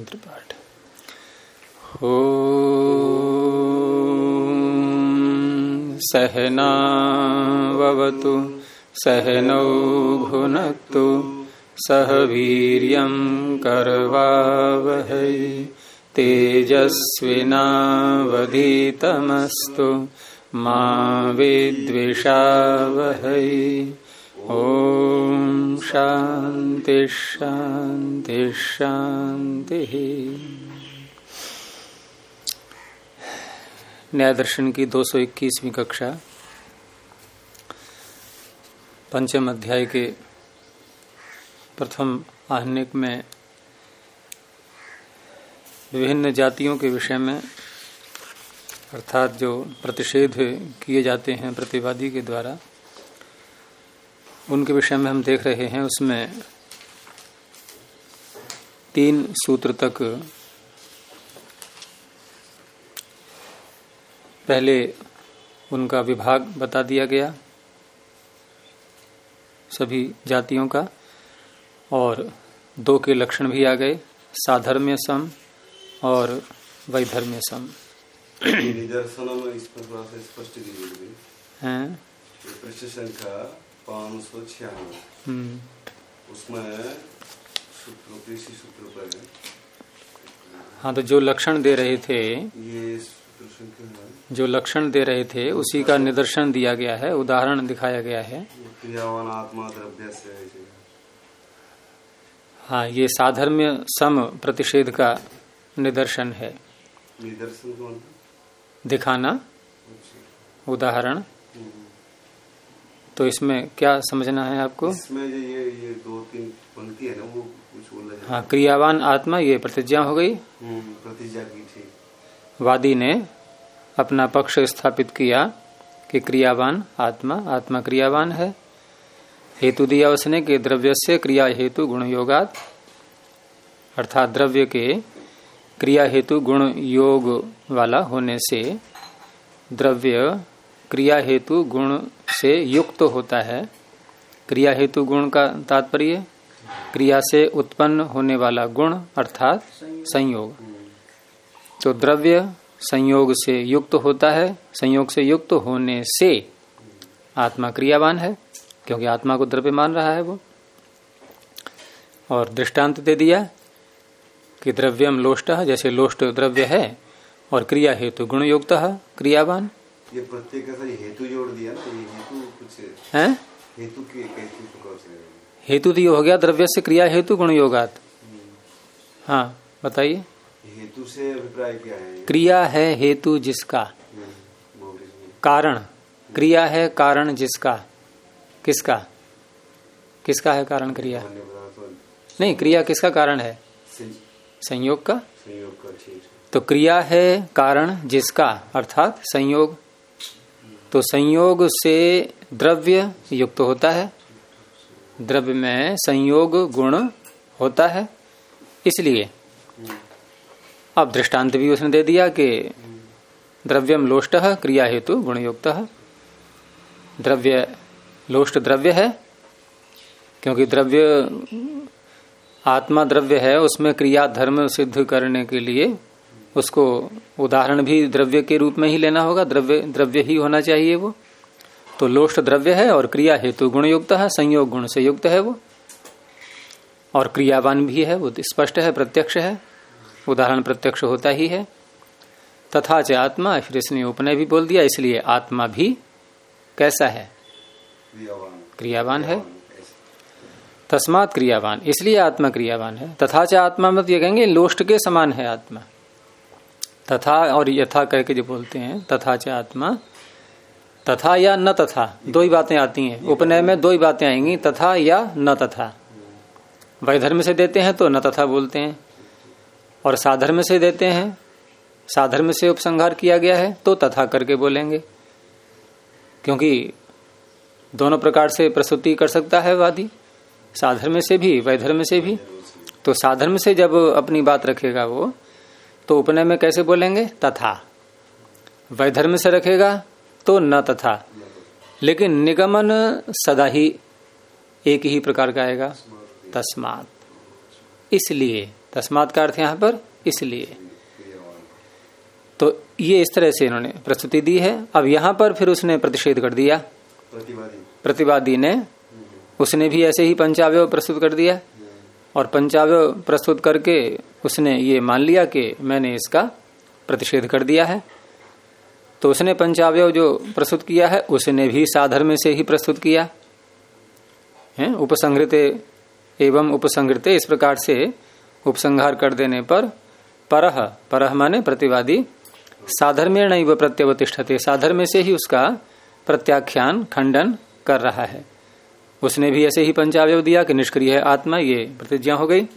मंत्र पाठ। ओम सहनावतु सहनौ भुनक्तु सह वीर्यं करवावहै तेजस्विनावधीतमस्तु मा विद्विषावहै। ओम शांति शांति शांति। न्याय दर्शन की 221वीं कक्षा पंचम अध्याय के प्रथम आहनिक में विभिन्न जातियों के विषय में अर्थात जो प्रतिषेध किए जाते हैं प्रतिवादी के द्वारा, उनके विषय में हम देख रहे हैं। उसमें 3 सूत्र तक पहले उनका विभाग बता दिया गया सभी जातियों का, और 2 के लक्षण भी आ गए, साधर्म्य सम और वैधर्म्य सम। निदर्शनों में इस प्रकार से स्पष्ट की गई है पृष्ठ संख्या 596 उसमें सूत्र पर है। हाँ, तो जो लक्षण दे रहे थे, ये सूत्र संख्या है, जो लक्षण दे रहे थे उसी का निदर्शन दिया गया है, उदाहरण दिखाया गया है। क्रियावान आत्मा द्रव्य से है। हाँ, ये साधर्म्य सम प्रतिषेध का निदर्शन है। निदर्शन कौन दिखाना, उदाहरण। तो इसमें क्या समझना है आपको? इसमें ये 2-3 पंक्ति है ना, वो कुछ बोल रहे हैं। हाँ, क्रियावान आत्मा, ये प्रतिज्ञा हो गई, प्रतिज्ञा की थी। वादी ने अपना पक्ष स्थापित किया कि क्रियावान आत्मा क्रियावान है। हेतु दिया उसने कि द्रव्य से क्रिया हेतु गुण योगात, अर्थात द्रव्य के क्रिया हेतु गुण योग वाला होने से द्रव्य क्रिया हेतु गुण से युक्त होता है। क्रिया हेतु गुण का तात्पर्य क्रिया से उत्पन्न होने वाला गुण अर्थात संयोग। तो द्रव्य संयोग से युक्त होता है, संयोग से युक्त होने से आत्मा क्रियावान है, क्योंकि आत्मा को द्रव्य मान रहा है वो। और दृष्टांत दे दिया कि द्रव्यम लोष्टः, जैसे लोष्ट द्रव्य है और क्रिया हेतु गुण युक्त क्रियावान। ये प्रत्येक का हेतु जोड़ दिया ना, ये हेतु कुछ है, हेतु के प्रकार से हेतु दिया हो गया द्रव्य से क्रिया हेतु गुण योगात। हाँ बताइए, हेतु से अभिप्राय क्या है? क्रिया है हेतु जिसका, कारण क्रिया है कारण जिसका। किसका? किसका है कारण? क्रिया नहीं, क्रिया किसका कारण है? संयोग का। तो क्रिया है कारण जिसका अर्थात संयोग। तो संयोग से द्रव्य युक्त होता है, द्रव्य में संयोग गुण होता है। इसलिए अब दृष्टांत भी उसने दे दिया कि द्रव्यम लोष्टः क्रिया हेतु गुण युक्तः। द्रव्य लोष्ट द्रव्य है, क्योंकि द्रव्य आत्मा द्रव्य है, उसमें क्रिया धर्म सिद्ध करने के लिए उसको उदाहरण भी द्रव्य के रूप में ही लेना होगा, द्रव्य ही होना चाहिए वो। तो लोष्ट द्रव्य है और क्रिया हेतु गुण युक्त है, संयोग गुण से युक्त है वो, और क्रियावान भी है, वो स्पष्ट है, प्रत्यक्ष है, उदाहरण प्रत्यक्ष होता ही है। तथा च आत्मा, फिर इसने उपनय भी बोल दिया, इसलिए आत्मा भी कैसा है? क्रियावान है। तस्मात् क्रियावान, इसलिए आत्मा क्रियावान है। तथा च आत्मा मत ये कहेंगे लोष्ट के समान है आत्मा। तथा और यथा करके जो बोलते हैं, तथा च आत्मा, तथा या न तथा, 2 ही बातें आती हैं उपनय में, 2 ही बातें आएंगी, तथा या न तथा। वैधर्म से देते हैं तो न तथा बोलते हैं, और साधर्म से देते हैं, साधर्म से उपसंहार किया गया है तो तथा करके बोलेंगे, क्योंकि दोनों प्रकार से प्रस्तुति कर सकता है वादी, साधर्म से भी वैधर्म से भी। तो साधर्म से जब अपनी बात रखेगा वो, तो उपनय में कैसे बोलेंगे? तथा। वैधर्म से रखेगा तो न तथा। लेकिन निगमन सदा ही एक ही प्रकार का आएगा, तस्मात्। इसलिए तस्मात् का अर्थ यहाँ पर इसलिए। तो ये इस तरह से इन्होंने प्रस्तुति दी है। अब यहाँ पर फिर उसने प्रतिषेध कर दिया, प्रतिवादी ने, उसने भी ऐसे ही पंचावयव प्रस्तुत कर दिया और पंचावयव प्रस्तुत करके उसने ये मान लिया कि मैंने इसका प्रतिषेध कर दिया है। तो उसने पंचावयव जो प्रस्तुत किया है उसने भी साधर्म से ही प्रस्तुत किया है। उपसंहृते एवं उपसंहृते, इस प्रकार से उपसंहार कर देने पर परह, परह माने प्रतिवादी, साधर्मेण एव प्रत्यवतिष्ठते, साधर्म से ही उसका प्रत्याख्यान खंडन कर रहा है। उसने भी ऐसे ही पंचावयव दिया कि निष्क्रिय है आत्मा, ये प्रतिज्ञा हो गई।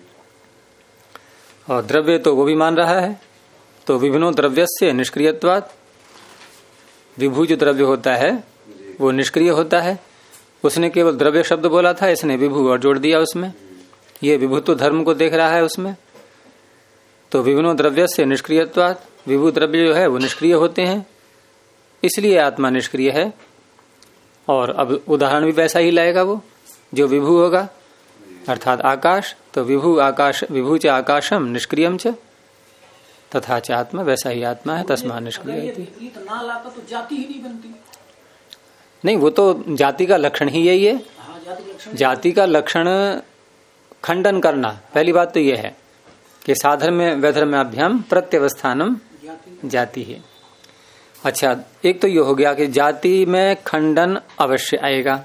और द्रव्य तो वो भी मान रहा है। तो विभिन्नो द्रव्यस्य निष्क्रियत्वात्, विभू जो द्रव्य होता है वो निष्क्रिय होता है। उसने केवल द्रव्य शब्द बोला था, इसने विभू और जोड़ दिया उसमें। ये विभुत्व धर्म को देख रहा है उसमें। तो विभिन्नो द्रव्यस्य निष्क्रियत्वात्, विभू द्रव्य जो है वो निष्क्रिय होते हैं, इसलिए आत्मा निष्क्रिय है। और अब उदाहरण भी वैसा ही लाएगा वो, जो विभू होगा अर्थात आकाश। तो विभू आकाश, विभू च आकाशम निष्क्रियम च तथा च आत्मा, वैसा ही आत्मा है, तस्मात् निष्क्रिय। तो जाति ही नहीं बनती। नहीं, वो तो जाति का लक्षण ही यही है। जाति का लक्षण खंडन करना, पहली बात तो यह है कि साधर्म वैधर्म्याभ्याम प्रत्यवस्थानम जाति है। अच्छा, एक तो ये हो गया कि जाति में खंडन अवश्य आएगा।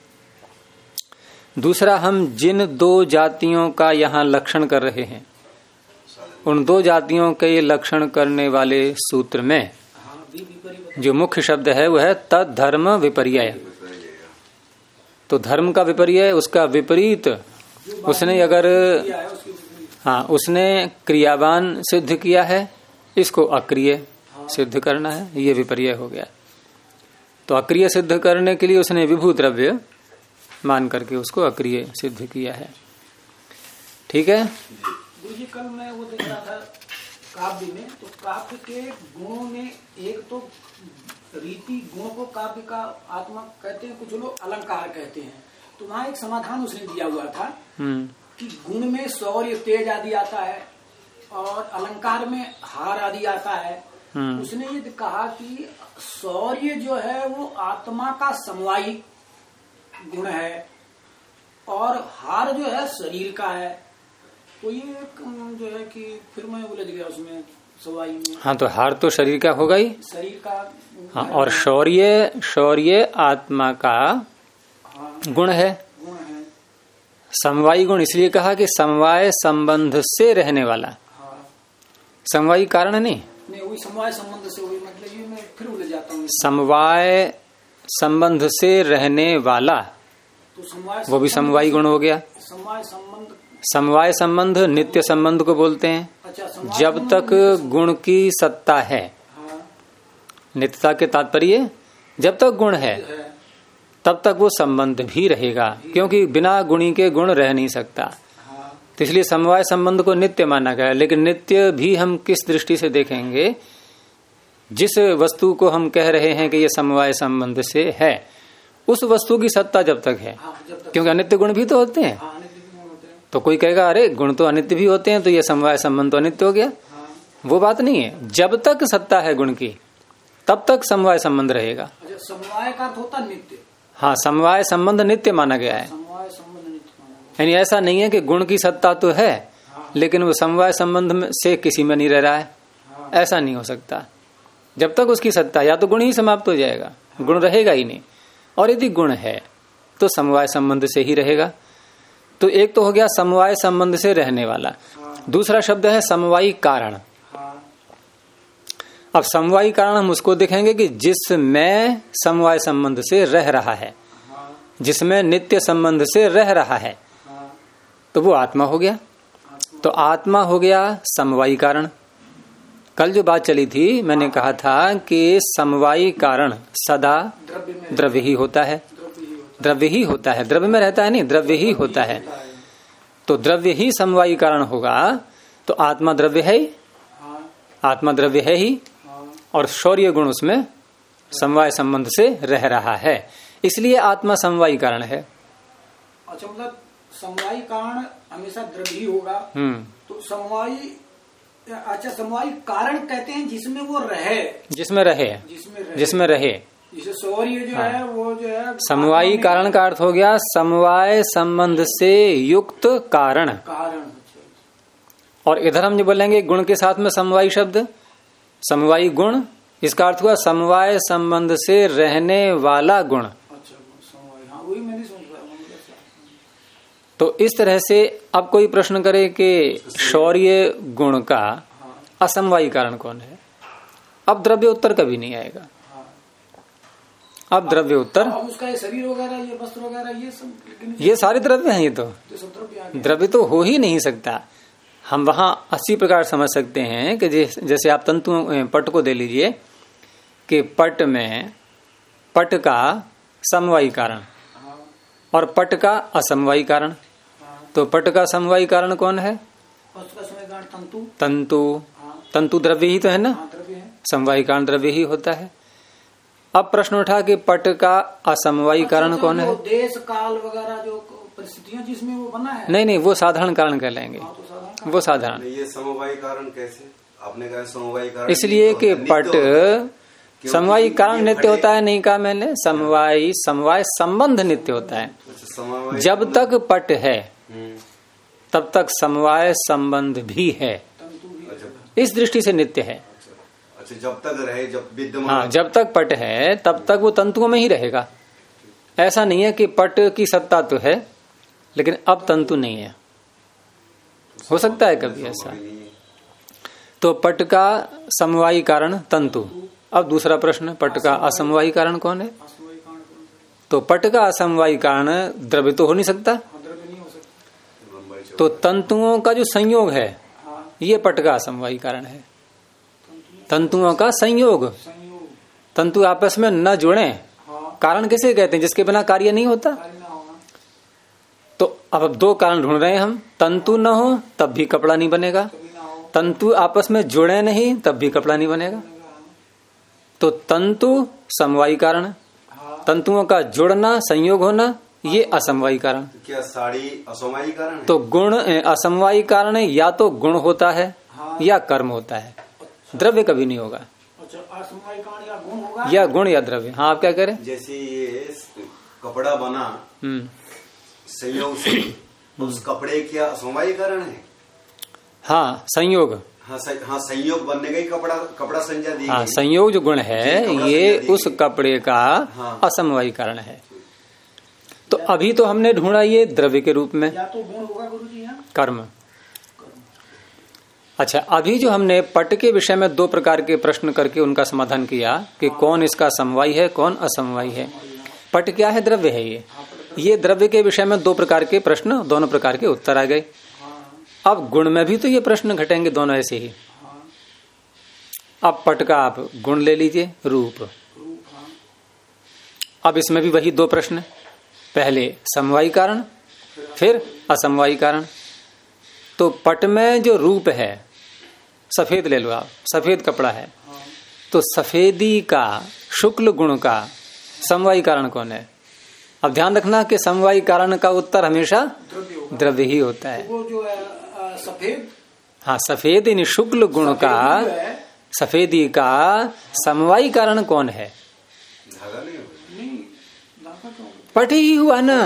दूसरा, हम जिन दो जातियों का यहाँ लक्षण कर रहे हैं उन दो जातियों के लक्षण करने वाले सूत्र में जो मुख्य शब्द है वह है तद धर्म विपर्यय। तो धर्म का विपर्यय, उसका विपरीत उसने अगर उसने क्रियावान सिद्ध किया है, इसको अक्रिय सिद्ध करना है, ये विपर्यय हो गया। तो अक्रिय सिद्ध करने के लिए उसने विभू द्रव्य मान करके उसको अक्रिय सिद्ध किया है। ठीक है। गुरुजी, कल मैं वो देख रहा था काव्य में, तो काव्य के गुणों में एक तो रीति गुण को काव्य का आत्मा कहते हैं, कुछ लोग अलंकार कहते हैं। तो वहाँ एक समाधान उसने दिया हुआ था कि गुण में शौर्य तेज आदि आता है और अलंकार में हार आदि आता है। उसने ये कहा कि शौर्य जो है वो आत्मा का समवायी गुण है और हार जो है शरीर का है। तो ये जो है कि फिर मैं उलझ गया उसमें सवाई में। हाँ, तो हार तो शरीर का होगा ही, शरीर का। हाँ, और शौर्य आत्मा का गुण है। समवायी गुण इसलिए कहा कि समवाय संबंध से रहने वाला। समवायी कारण नहीं, वही समवाय संबंध से, वही मतलब ये मैं फिर उलझ जाता हूँ। समवाय संबंध से रहने वाला, तो समवाय वो भी समवायी गुण हो गया। समवाय संबंध नित्य संबंध को बोलते हैं। अच्छा, जब तक गुण की सत्ता है, नित्यता के तात्पर्य जब तक गुण है तब तक वो संबंध भी रहेगा, क्योंकि बिना गुणी के गुण रह नहीं सकता। तो इसलिए समवाय संबंध को नित्य माना गया। लेकिन नित्य भी हम किस दृष्टि से देखेंगे? जिस वस्तु को हम कह रहे हैं कि ये समवाय संबंध से है, उस वस्तु की सत्ता जब तक है, क्योंकि अनित्य गुण भी तो होते हैं। तो कोई कहेगा अरे गुण तो अनित्य भी होते हैं, तो ये समवाय संबंध तो अनित्य हो गया। वो बात नहीं है। जब तक सत्ता है गुण की तब तक समवाय संबंध रहेगा। समवाय का अर्थ होता नित्य। हाँ, समवाय संबंध नित्य माना गया है। समवाय संबंध नित्य, यानी ऐसा नहीं है कि गुण की सत्ता तो है लेकिन वो समवाय संबंध से किसी में नहीं रह रहा है, ऐसा नहीं हो सकता। जब तक उसकी सत्ता, या तो गुण ही समाप्त हो जाएगा, गुण रहेगा ही नहीं। और यदि गुण है तो समवाय संबंध से ही रहेगा। तो एक तो हो गया समवाय संबंध से रहने वाला। दूसरा शब्द है समवायी कारण। अब समवायी कारण हम उसको देखेंगे कि जिसमें समवाय संबंध से रह रहा है, जिसमें नित्य संबंध से रह रहा है, तो वो आत्मा हो गया। तो आत्मा हो गया समवायी कारण। कल जो बात चली थी, मैंने कहा था कि समवायी कारण सदा द्रव्य ही होता है। द्रव्य ही होता है, द्रव्य में रहता है नहीं, द्रव्य ही होता है। तो द्रव्य ही समवायी कारण होगा, तो आत्मा द्रव्य है ही, आत्मा द्रव्य है ही, और शौर्य गुण उसमें समवाय संबंध से रह रहा है, इसलिए आत्मा समवायी कारण है। अच्छा, मतलब समवायी कारण हमेशा द्रव्य ही होगा। तो समवायी, अच्छा समवायी कारण कहते हैं जिसमें वो रहे, जिसमें रहे। जैसे सौर्य जो है वो जो है समवायी कारण का अर्थ हो गया समवाय संबंध से युक्त कारण। और इधर हम जो बोलेंगे गुण के साथ में समवायी शब्द, समवायी गुण, इसका अर्थ हुआ समवाय संबंध से रहने वाला गुण। अच्छा समवायी, हाँ वही मैंने समझा। तो इस तरह से अब कोई प्रश्न करे कि शौर्य गुण का असमवायी कारण कौन है, अब द्रव्य उत्तर कभी नहीं आएगा। अब द्रव्य उत्तर, उसका ये शरीर वगैरह, ये वस्त्र वगैरह, ये सब, ये सारे द्रव्य हैं। ये तो द्रव्य तो हो ही नहीं सकता। हम वहां 80 प्रकार समझ सकते हैं कि जैसे आप तंतु पट को दे लीजिए कि पट में पट का समवायी कारण और पट का असमवायी कारण। तो पट का समवायी कारण कौन है? तंतु। तंतु द्रव्य ही तो है ना, समवायी कारण द्रव्य ही होता है। अब प्रश्न उठा कि पट का असमवायी कारण कौन है? देश काल वगैरह जो परिस्थितियां जिसमें वो बना है। नहीं, वो साधारण कारण कहलाएंगे। वो साधारण। ये समवायी कारण कैसे आपने कहा? समवायी कारण इसलिए कि पट समवायी कारण नित्य होता है, नहीं कहा मैंने। समवाय संबंध नित्य होता है। जब तक पट है तब तक समवाय संबंध भी है, इस दृष्टि से नित्य है। अच्छा, जब तक रहे, जब विद्यमान, हाँ, जब तक पट है तब तक वो तंतुओं में ही रहेगा। ऐसा नहीं है कि पट की सत्ता तो है लेकिन अब तंतु नहीं है, हो सकता है कभी ऐसा। तो पट का समवायी कारण तंतु। अब दूसरा प्रश्न, पट का असमवायी कारण कौन है? तो पट का असमवायी कारण द्रव्य तो हो नहीं सकता। तो तंतुओं का जो संयोग है ये पट का असमवायी कारण है। तंतुओं का संयोग, तंतु आपस में न जुड़े, कारण किसे कहते हैं? जिसके बिना कार्य नहीं होता। तो अब 2 कारण ढूंढ रहे हैं हम। तंतु न हो तब भी कपड़ा नहीं बनेगा, तंतु आपस में जुड़े नहीं तब भी कपड़ा नहीं बनेगा। तो तंतु समवायी कारण, तंतुओं का जुड़ना, संयोग होना, ये असमवायी कारण। क्या साड़ी असमवायी कारण है? तो गुण असमवायी कारण या तो गुण होता है या कर्म होता है, द्रव्य कभी नहीं होगा। अच्छा, असमवायी कारण या गुण होगा, या गुण या द्रव्य। हाँ, आप क्या कह रहे हैं? जैसे ये कपड़ा बना संयोग से, उस कपड़े क्या असमवायी कारण है? हाँ, संयोग। हाँ, संयोग बनने का ही कपड़ा संज्ञा दी। हाँ, संयोग जो गुण है ये उस कपड़े का असमवायी कारण है। तो अभी तो हमने ढूंढा ये द्रव्य के रूप में, या तो गुण होगा गुरुजी, यहाँ कर्म। अच्छा, अभी जो हमने पट के विषय में 2 प्रकार के प्रश्न करके उनका समाधान किया कि कौन इसका समवायी है, कौन असमवायी है। पट क्या है? द्रव्य है। ये द्रव्य के विषय में 2 प्रकार के प्रश्न, दोनों प्रकार के उत्तर आ गए। अब गुण में भी तो ये प्रश्न घटेंगे दोनों ऐसे ही। अब पट का आप गुण ले लीजिए, रूप। अब इसमें भी वही 2 प्रश्न, पहले समवायी कारण फिर असमवायी कारण। तो पट में जो रूप है, सफेद ले लो आप, सफेद कपड़ा है, तो सफेदी का, शुक्ल गुण का समवायी कारण कौन है? अब ध्यान रखना कि समवायी कारण का उत्तर हमेशा द्रव्य ही होता है। वो जो है सफेद, हाँ, सफेद इन शुक्ल गुण का, सफेदी का समवायी कारण कौन है? पट ही हुआ ना,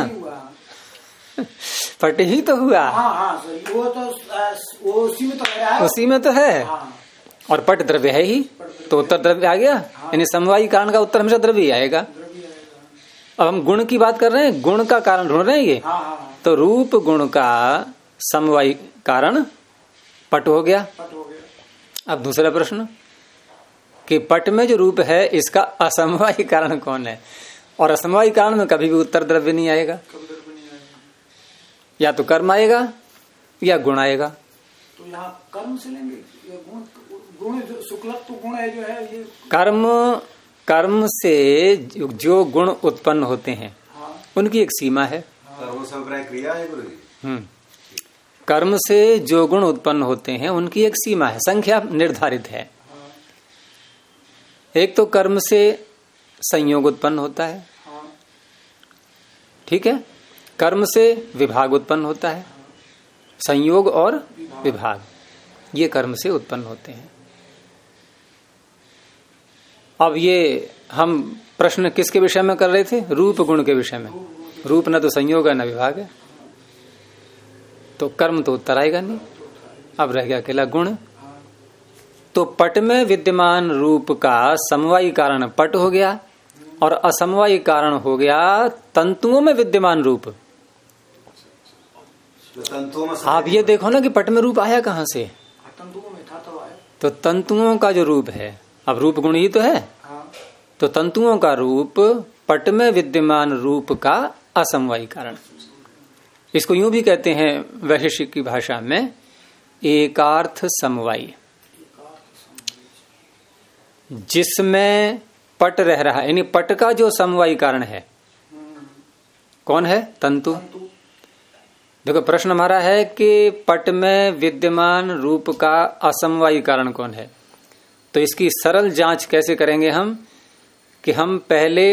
पट ही तो हुआ। हाँ, वो तो वो उसी में तो है, उसी में तो है। और पट द्रव्य है ही, तो उत्तर द्रव्य आ गया। यानी समवायी कारण का उत्तर हमेशा द्रव्य ही आएगा। अब हम गुण की बात कर रहे हैं, गुण का कारण ढूंढ रहे हैं ये। तो रूप गुण का समवायी कारण पट हो गया। अब दूसरा प्रश्न कि पट में जो रूप है इसका असमवायी कारण कौन है? और असमवायी कारण में कभी भी उत्तर द्रव्य नहीं आएगा, या तो कर्म आएगा या गुण आएगा। तो यहाँ कर्म से लेंगे, गुण शुक्लत्व गुण है जो है ये कर्म से जो गुण उत्पन्न होते हैं उनकी एक सीमा है। कर्म संप्रदाय क्रिया है गुरुजी। कर्म से जो गुण उत्पन्न होते हैं उनकी एक सीमा है, संख्या निर्धारित है। एक तो कर्म से संयोग उत्पन्न होता है, ठीक है। कर्म से विभाग उत्पन्न होता है, संयोग और विभाग ये कर्म से उत्पन्न होते हैं। अब ये हम प्रश्न किसके विषय में कर रहे थे? रूप गुण के विषय में। रूप न तो संयोग है न विभाग है, तो कर्म तो उत्तर आएगा नहीं। अब रह गया अकेला गुण। तो पट में विद्यमान रूप का समवायी कारण पट हो गया और असमवायी कारण हो गया तंतुओं में विद्यमान रूप। आप ये देखो ना कि पट में रूप आया कहाँ से? तंतुओं में था तब आया। तो तंतुओं का जो रूप है, अब रूप गुण ही तो है। तो तंतुओं का रूप पट में विद्यमान रूप का असमवायी कारण। इसको यूं भी कहते हैं वैशेषिक की भाषा में एकार्थ समवायी। जिसमें पट रह रहा है, यानी पट का जो समवायी कारण है कौन है? तंतु। देखो प्रश्न हमारा है कि पट में विद्यमान रूप का असमवायी कारण कौन है। तो इसकी सरल जांच कैसे करेंगे हम कि हम पहले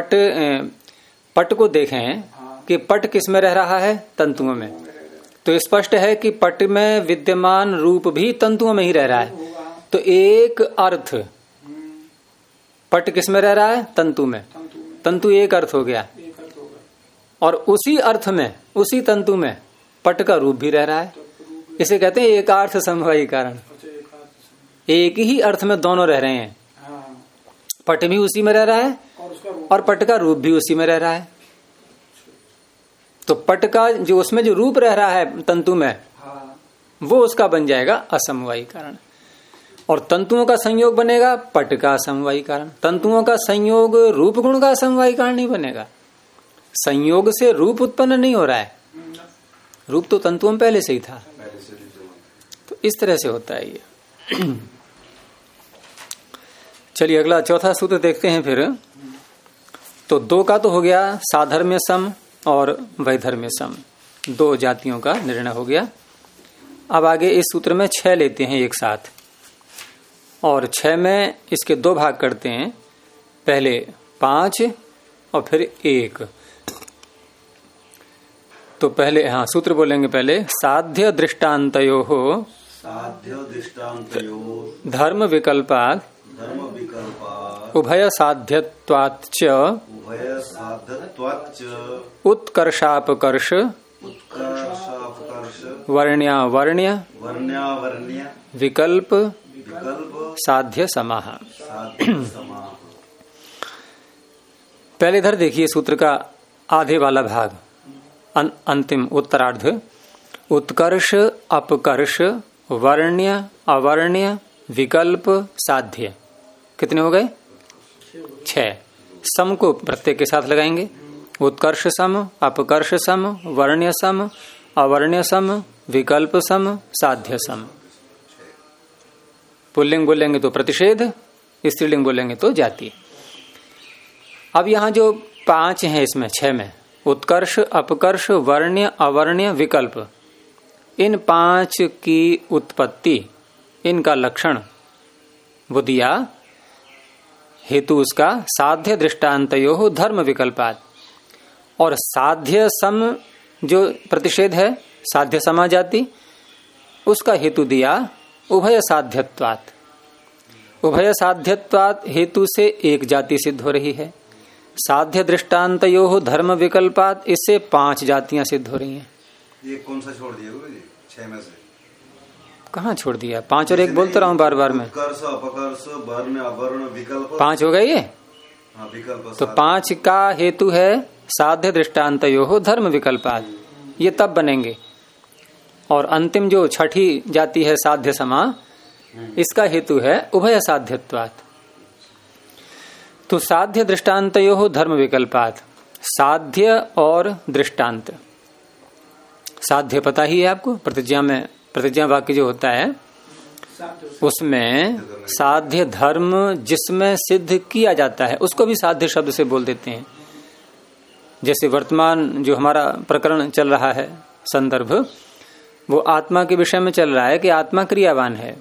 पट को देखें कि पट किस में रह रहा है? तंतुओं में। तो स्पष्ट है कि पट में विद्यमान रूप भी तंतुओं में ही रह रहा है। तो एक अर्थ पट किस में रह रहा है? तंतु में। तंतु एक अर्थ हो गया। और उसी अर्थ में, उसी तंतु में पट का रूप भी रह रहा है। इसे कहते हैं एकार्थ समवायी कारण। एक ही अर्थ में दोनों रह रहे हैं। पट भी उसी में रह रहा है और पट का रूप भी उसी में रह रहा है। तो पट का जो उसमें जो रूप रह रहा है तंतु में, वो उसका बन जाएगा असमवायी कारण। और तंतुओं का संयोग बनेगा पट का असमवायी कारण। तंतुओं का संयोग रूप गुण का असमवायी कारण नहीं बनेगा। संयोग से रूप उत्पन्न नहीं हो रहा है, रूप तो तंतुओं में पहले से ही था। तो इस तरह से होता है ये। चलिए अगला चौथा सूत्र देखते हैं फिर। तो दो का तो हो गया साधर्म्य सम और वैधर्म्य सम, दो जातियों का निर्णय हो गया। अब आगे इस सूत्र में 6 लेते हैं एक साथ और 6 में इसके 2 भाग करते हैं, पहले 5 और फिर 1। तो पहले सूत्र बोलेंगे पहले साध्य दृष्टान्तयोः धर्म विकल्पात् उभय साध्यत्वाच्च उत्कर्षापकर्ष वर्ण्यावर्ण्य विकल्प साध्य समाह। पहले इधर देखिए सूत्र का आधे वाला भाग, अंतिम उत्तरार्ध। उत्कर्ष अपकर्ष वर्ण्य अवर्ण्य विकल्प साध्य। कितने हो गए? 6। सम को प्रत्येक के साथ लगाएंगे। उत्कर्ष सम, अपकर्ष सम, वर्ण्य सम, अवर्ण्य सम, विकल्प सम, साध्य सम। पुल्लिंग बोलेंगे तो प्रतिषेध, स्त्रीलिंग बोलेंगे तो जाति। अब यहाँ जो 5 हैं इसमें 6 में, उत्कर्ष अपकर्ष वर्ण्य अवर्ण्य विकल्प, इन 5 की उत्पत्ति, इनका लक्षण वो दिया। हेतु उसका साध्य दृष्टान्तयोः धर्म विकल्पात्। और साध्य सम जो प्रतिषेध है, साध्य समा जाति, उसका हेतु दिया उभय साध्यत्वात्। उभय साध्यत्वात् हेतु से एक जाति सिद्ध हो रही है। साध्य दृष्टान्तयोः धर्म विकल्पात्, इससे 5 जातियां सिद्ध हो रही हैं। ये कौन सा छोड़ दिया गुरुजी 6 में से? कहाँ छोड़ दिया? 5 और 1 बोलता रहा हूँ बार बार में। उत्कर्ष अपकर्ष वर्ण अवर्ण विकल्प 5 हो गए ये। विकल्प तो 5 का हेतु है साध्य दृष्टान्तयोः धर्म विकल्पात्, ये तब बनेंगे। और अंतिम जो छठी जाति है साध्य समा, इसका हेतु है उभय साध्यत्वात्। तो साध्य दृष्टान्तयोः धर्म विकल्पात्, साध्य और दृष्टांत। साध्य पता ही है आपको, प्रतिज्ञा में प्रतिज्ञा वाक्य जो होता है उसमें साध्य धर्म जिसमें सिद्ध किया जाता है उसको भी साध्य शब्द से बोल देते हैं। जैसे वर्तमान जो हमारा प्रकरण चल रहा है संदर्भ, वो आत्मा के विषय में चल रहा है कि आत्मा क्रियावान है।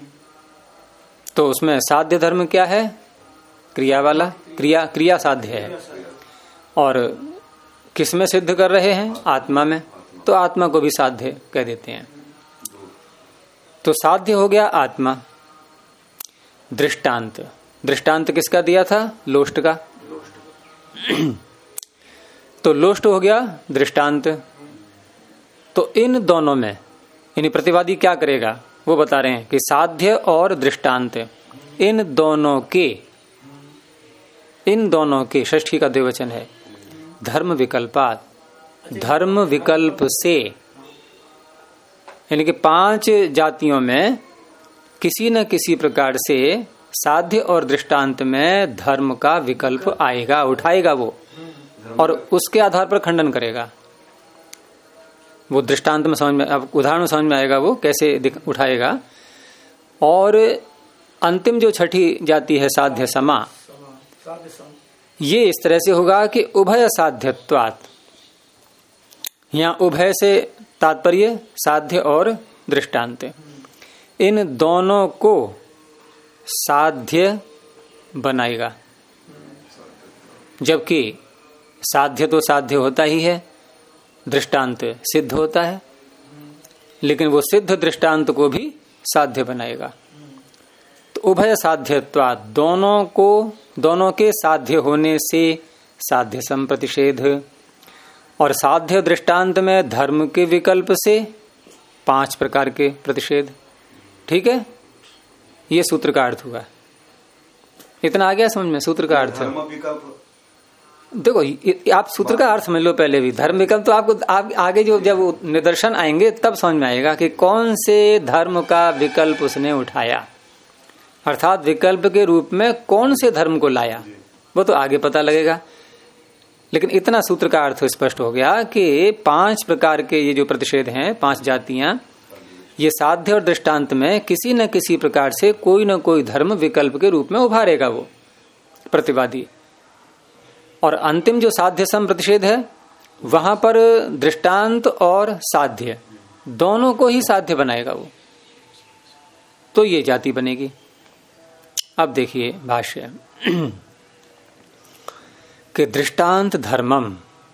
तो उसमें साध्य धर्म क्या है? क्रिया वाला, क्रिया साध्य है। और किस में सिद्ध कर रहे हैं? आत्मा में। तो आत्मा को भी साध्य कह देते हैं। तो साध्य हो गया आत्मा। दृष्टांत, दृष्टांत किसका दिया था? लोष्ट का। तो लोष्ट हो गया दृष्टांत। तो इन दोनों में यानी प्रतिवादी क्या करेगा वो बता रहे हैं कि साध्य और दृष्टांत इन दोनों के षष्ठी का द्विवचन है, धर्म विकल्पात, धर्म विकल्प से, यानी कि 5 जातियों में किसी न किसी प्रकार से साध्य और दृष्टांत में धर्म का विकल्प आएगा, उठाएगा वो, और उसके आधार पर खंडन करेगा। वो दृष्टांत में समझ में, अब उदाहरण समझ में आएगा वो कैसे उठाएगा। और अंतिम जो छठी जाति है साध्य समा, ये इस तरह से होगा कि उभय साध्यत्वात्, यहाँ उभय से तात्पर्य साध्य और दृष्टांत, इन दोनों को साध्य बनाएगा। जबकि साध्य तो साध्य होता ही है, दृष्टांत सिद्ध होता है, लेकिन वो सिद्ध दृष्टांत को भी साध्य बनाएगा। तो उभय साध्यत्वात्, दोनों के साध्य होने से साध्य संप्रतिषेध, और साध्य दृष्टांत में धर्म के विकल्प से 5 प्रकार के प्रतिषेध। ठीक है, ये सूत्र का अर्थ हुआ। इतना आ गया समझ में सूत्र का अर्थ? देखो आप सूत्र का अर्थ समझ लो पहले भी। धर्म विकल्प तो आपको आगे जो जब निदर्शन आएंगे तब समझ में आएगा कि कौन से धर्म का विकल्प उसने उठाया, अर्थात विकल्प के रूप में कौन से धर्म को लाया, वो तो आगे पता लगेगा। लेकिन इतना सूत्र का अर्थ स्पष्ट हो गया कि 5 प्रकार के ये जो प्रतिषेध हैं, 5 जातियां, ये साध्य और दृष्टांत में किसी न किसी प्रकार से कोई न कोई धर्म विकल्प के रूप में उभारेगा वो प्रतिवादी। और अंतिम जो साध्य सम प्रतिषेध है वहां पर दृष्टांत और साध्य दोनों को ही साध्य बनाएगा वो, तो ये जाति बनेगी। अब देखिए भाष्य कि दृष्टांत धर्मम,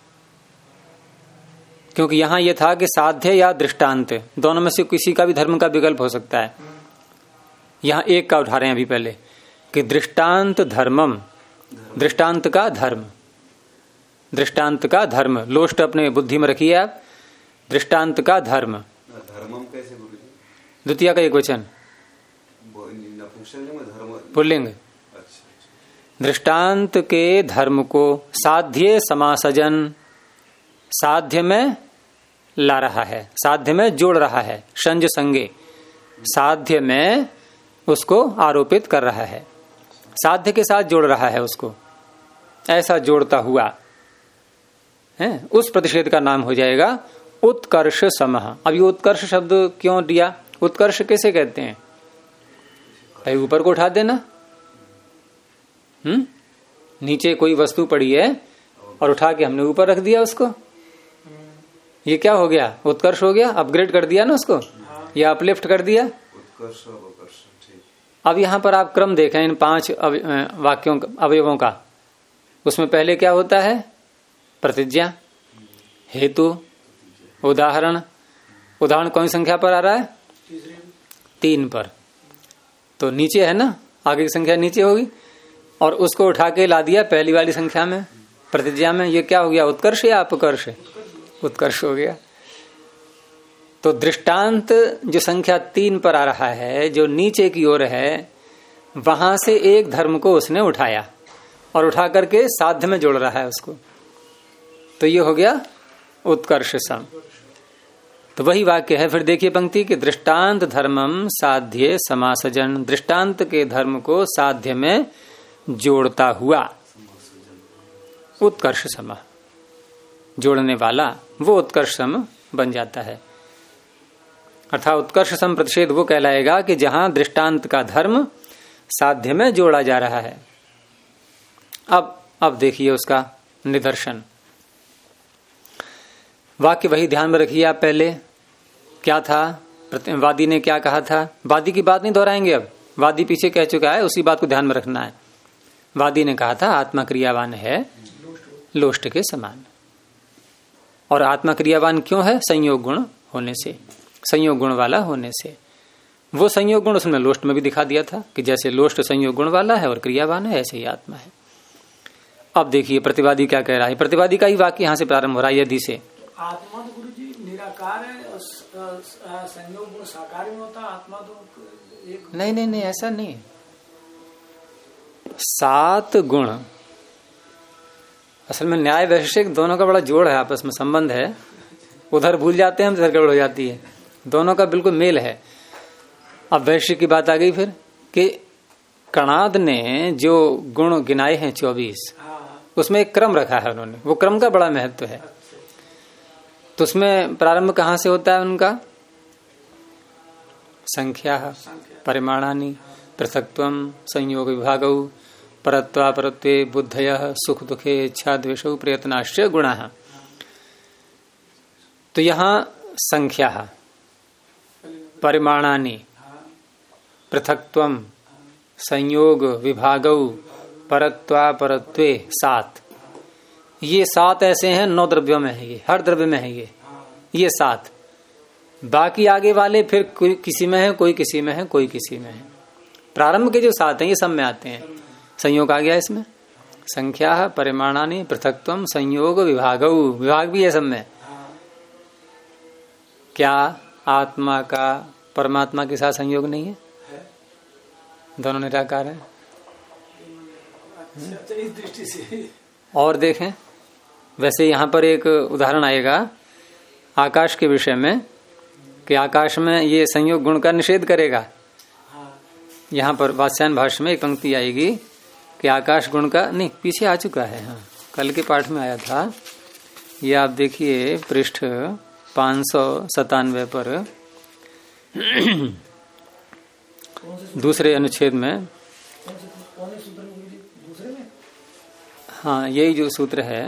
क्योंकि यहां यह था कि साध्य या दृष्टांत दोनों में से किसी का भी धर्म का विकल्प हो सकता है। यहां एक का उठा रहे हैं अभी पहले कि दृष्टांत धर्मम, दृष्टांत का धर्म, दृष्टांत का धर्म, लोष्ट अपने बुद्धि में रखिए आप, दृष्टांत का धर्म। धर्मम कैसे गुरु जी? द्वितीय का एक वचन पुल्लिंग। दृष्टांत के धर्म को साध्य समासजन, साध्य में ला रहा है, साध्य में जोड़ रहा है, संज संगे, साध्य में उसको आरोपित कर रहा है, साध्य के साथ जोड़ रहा है उसको। ऐसा जोड़ता हुआ है, उस प्रतिषेध का नाम हो जाएगा उत्कर्ष समः। अब ये उत्कर्ष शब्द क्यों दिया? उत्कर्ष कैसे कहते हैं? भाई ऊपर को उठा देना, नीचे कोई वस्तु पड़ी है और उठा के हमने ऊपर रख दिया उसको, ये क्या हो गया? उत्कर्ष हो गया, अपग्रेड कर दिया ना उसको, या अपलिफ्ट कर दिया। उत्कर्ष अब यहां पर आप क्रम देखें इन 5 वाक्यों अवयवों का। उसमें पहले क्या होता है? प्रतिज्ञा, हेतु, उदाहरण। उदाहरण कौन संख्या पर आ रहा है? 3 पर। तो नीचे है ना, आगे की संख्या नीचे होगी, और उसको उठा के ला दिया पहली वाली संख्या में, प्रतिज्ञा में। ये क्या हो गया? उत्कर्ष या अपकर्ष? उत्कर्ष हो गया। तो दृष्टांत जो संख्या 3 पर आ रहा है, जो नीचे की ओर है, वहां से एक धर्म को उसने उठाया और उठा करके साध्य में जोड़ रहा है उसको, तो ये हो गया उत्कर्ष सम। तो वही वाक्य है। फिर देखिए पंक्ति कि दृष्टांत धर्मम साध्य समासजन, दृष्टांत के धर्म को साध्य में जोड़ता हुआ, उत्कर्ष सम, जोड़ने वाला वो उत्कर्ष सम बन जाता है। अर्थात उत्कर्ष सम प्रतिषेध वो कहलाएगा कि जहां दृष्टांत का धर्म साध्य में जोड़ा जा रहा है। अब देखिए उसका निदर्शन। वाक्य वही ध्यान में रखिए आप। पहले क्या था? वादी ने क्या कहा था? वादी की बात नहीं दोहराएंगे अब, वादी पीछे कह चुका है, उसी बात को ध्यान में रखना है। वादी ने कहा था आत्मा क्रियावान है लोष्ट के समान। और आत्मा क्रियावान क्यों है? संयोग गुण होने से, संयोग गुण वाला होने से। वो संयोग गुण उसने लोष्ट में भी दिखा दिया था कि जैसे लोष्ट संयोग गुण वाला है और क्रियावान है, ऐसे ही आत्मा है। अब देखिए प्रतिवादी क्या कह रहा है। प्रतिवादी का ही वाक्य यहां से प्रारंभ हो रहा है। यदि से आत्मा तो गुरु जी निराकार है और संयोग गुण साकार में होता, आत्मा तो एक नहीं, ऐसा नहीं। 7 गुण असल में न्याय वैशेषिक दोनों का बड़ा जोड़ है, आपस में संबंध है। उधर भूल जाते हैं हम, इधर गड़बड़ हो जाती है। दोनों का बिल्कुल मेल है। अब वैशेषिक की बात आ गई फिर कि कणाद ने जो गुण गिनाए हैं 24, उसमें एक क्रम रखा है उन्होंने। वो क्रम का बड़ा महत्व है। तो उसमें प्रारंभ कहां से होता है उनका? संख्या, परिमाणानि, पृथक्त्वम, संयोग विभागौ, परत्वा परत्वे, बुद्धयः, सुख दुखे, इच्छा द्वेषौ, प्रयत्नाश्च गुणाः। तो यहां संख्या, परिमाणानि, पृथक्त्वम, संयोग विभागौ, परत्वा परत्वे, 7। ये 7 ऐसे हैं, 9 द्रव्यों में है ये, हर द्रव्य में है ये 7। बाकी आगे वाले फिर कोई किसी में है, कोई किसी में है, कोई किसी में है। प्रारंभ के जो 7 हैं ये सब में आते हैं। संयोग आ गया इसमें, संख्या, परिमाणानि, पृथक्त्वम, संयोग विभागौ, विभाग भी है सब में। क्या आत्मा का परमात्मा के साथ संयोग नहीं है? दोनों निराकार है। इस दृष्टि से और देखें, वैसे यहां पर एक उदाहरण आएगा आकाश के विषय में कि आकाश में ये संयोग गुण का निषेध करेगा। यहां पर वात्स्यायन भाष्य में एक पंक्ति आएगी कि आकाश गुण का, नहीं पीछे आ चुका है, हाँ कल के पाठ में आया था। ये आप देखिए पृष्ठ 597 पर दूसरे अनुच्छेद में, हाँ यही जो सूत्र है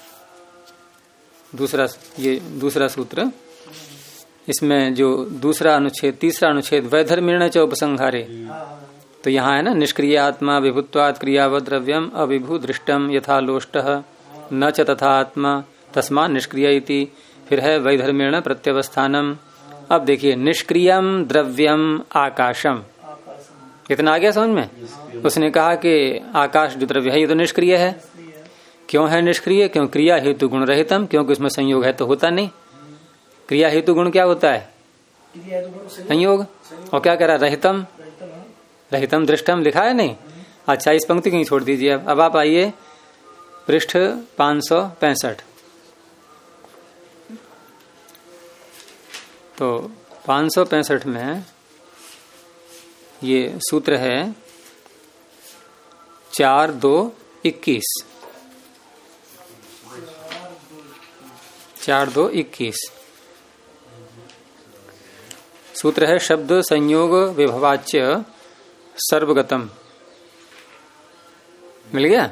दूसरा, ये दूसरा सूत्र, इसमें जो दूसरा अनुच्छेद, तीसरा अनुच्छेद, वैधर्मीण च उपसंहारे, तो यहाँ है ना, निष्क्रिय आत्मा विभुत्वात् क्रियावत् द्रव्यम अविभू दृष्टम यथा लोष्टः न च तथा आत्मा तस्मात् निष्क्रिय इति। फिर है वैधर्मीण प्रत्यवस्थानम। अब देखिए, निष्क्रियम द्रव्यम आकाशम, इतना आ गया समझ में? उसने कहा कि आकाश जो द्रव्य है ये तो निष्क्रिय है। क्यों है निष्क्रिय? क्यों? क्रिया हेतु गुण रहितम, क्योंकि उसमें संयोग है तो होता नहीं। क्रिया हेतु गुण क्या होता है? संयोग। और क्या कह रहा है? रहितम, रहितम दृष्टम लिखा है नहीं? अच्छा, इस पंक्ति कहीं छोड़ दीजिए। अब आप आइए पृष्ठ 565। तो 565 में ये सूत्र है 4-2-21, 4-2-21 सूत्र है। शब्द संयोग विभवाच्य सर्वगतम, मिल गया?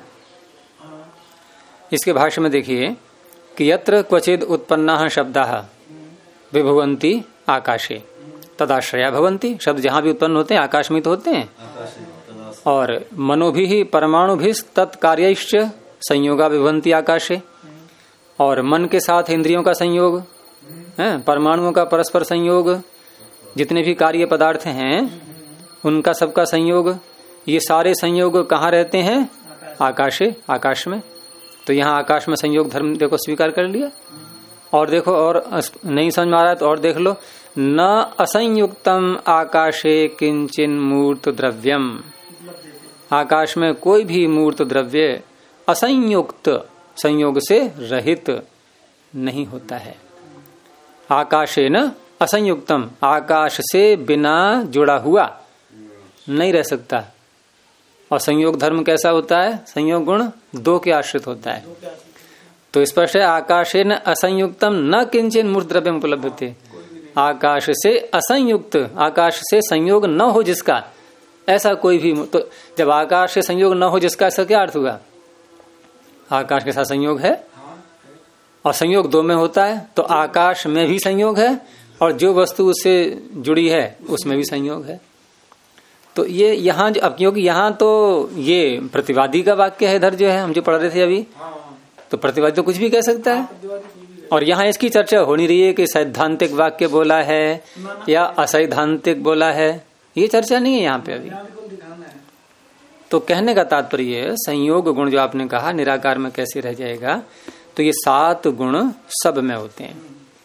इसके भाष्य में देखिए कि यत्र क्वचिद उत्पन्नाः शब्दाः विभवन्ति आकाशे तदाश्रया भवन्ति। शब्द जहां भी उत्पन्न होते हैं आकाश में तो होते हैं। और मनोभिः परमाणुभिः तत्कार्यैश्च संयोगा विभवन्ति आकाशे। और मन के साथ इंद्रियों का संयोग है, परमाणुओं का परस्पर संयोग, जितने भी कार्य पदार्थ हैं उनका सबका संयोग, ये सारे संयोग कहाँ रहते हैं? आकाशे, आकाश में। तो यहाँ आकाश में संयोग धर्म देखो स्वीकार कर लिया। और देखो, और नहीं समझ में आ रहा है तो और देख लो, न असंयुक्तम आकाशे किंचिन मूर्त द्रव्यम। आकाश में कोई भी मूर्त द्रव्य असंयुक्त, संयोग से रहित नहीं होता है। आकाशे न असंयुक्तम, आकाश से बिना जुड़ा हुआ नहीं रह सकता। और संयोग धर्म कैसा होता है? संयोग गुण 2 के आश्रित होता है। तो स्पष्ट है, आकाशे न असंयुक्तम न किंचिन मूर्त द्रव्यम उपलब्धते। आकाश से असंयुक्त, आकाश से संयोग न हो जिसका, ऐसा कोई भी। तो जब आकाश से संयोग न हो जिसका, इसका क्या अर्थ हुआ? आकाश के साथ संयोग है और संयोग 2 में होता है, तो आकाश में भी संयोग है और जो वस्तु उससे जुड़ी है उसमें भी संयोग है। तो ये यहाँ अब, क्योंकि यहाँ तो ये प्रतिवादी का वाक्य है, इधर जो है हम जो पढ़ रहे थे अभी, तो प्रतिवादी तो कुछ भी कह सकता है। और यहाँ इसकी चर्चा हो नहीं रही है कि सैद्धांतिक वाक्य बोला है या असैद्धांतिक बोला है, ये चर्चा नहीं है यहाँ पे अभी। तो कहने का तात्पर्य संयोग गुण जो आपने कहा निराकार में कैसे रह जाएगा, तो ये 7 गुण सब में होते हैं।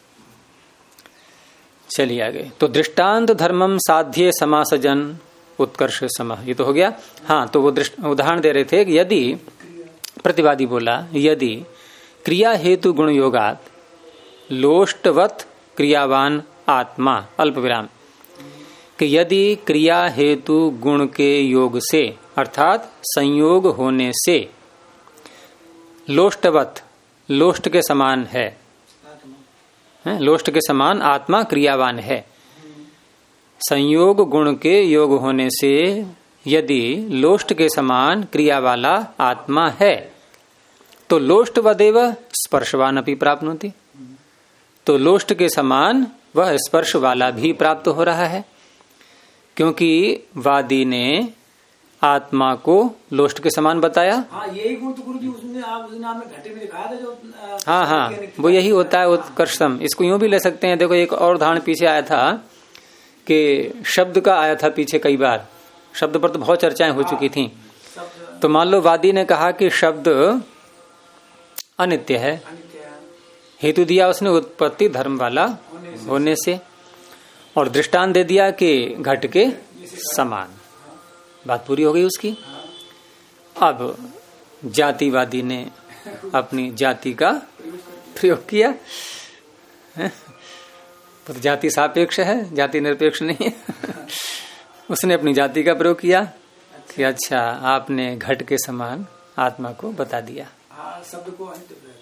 चलिए आगे। तो दृष्टांत धर्मम साध्य समासजन उत्कर्ष समः, ये तो हो गया। हाँ, तो वो उदाहरण दे रहे थे कि यदि प्रतिवादी बोला यदि क्रिया हेतु गुण योगात लोष्टवत क्रियावान आत्मा अल्प विराम, कि यदि क्रिया हेतु गुण के योग से अर्थात संयोग होने से लोष्टवत लोष्ट के समान है, लोष्ट के समान आत्मा क्रियावान है। संयोग गुण के योग होने से यदि लोष्ट के समान क्रिया वाला आत्मा है तो लोष्टवदेव स्पर्शवान अपि प्राप्नोति, तो लोष्ट के समान वह स्पर्श वाला भी प्राप्त हो रहा है, क्योंकि वादी ने आत्मा को लोष्ट के समान बताया। हाँ, यही गुण तो गुरु जी उसने आप उस नाम में घटे में दिखाया था जो हाँ, वो यही होता है उत्कर्षम। इसको यूं भी ले सकते हैं। देखो एक और उदाहरण पीछे आया था कि शब्द का आया था पीछे कई बार, शब्द पर तो बहुत चर्चाएं हो चुकी थी। तो मान लो वादी ने कहा कि शब्द अनित्य है, हेतु दिया उसने उत्पत्ति धर्म वाला होने से, और दृष्टांत दे दिया कि घट के समान। बात पूरी हो गई उसकी। अब जातिवादी ने अपनी जाति का प्रयोग किया, तो जाति सापेक्ष है, जाति निरपेक्ष नहीं है। उसने अपनी जाति का प्रयोग किया कि अच्छा आपने घट के समान आत्मा को बता दिया। शब्द को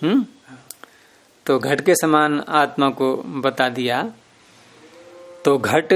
तो घट के समान आत्मा को बता दिया, तो घट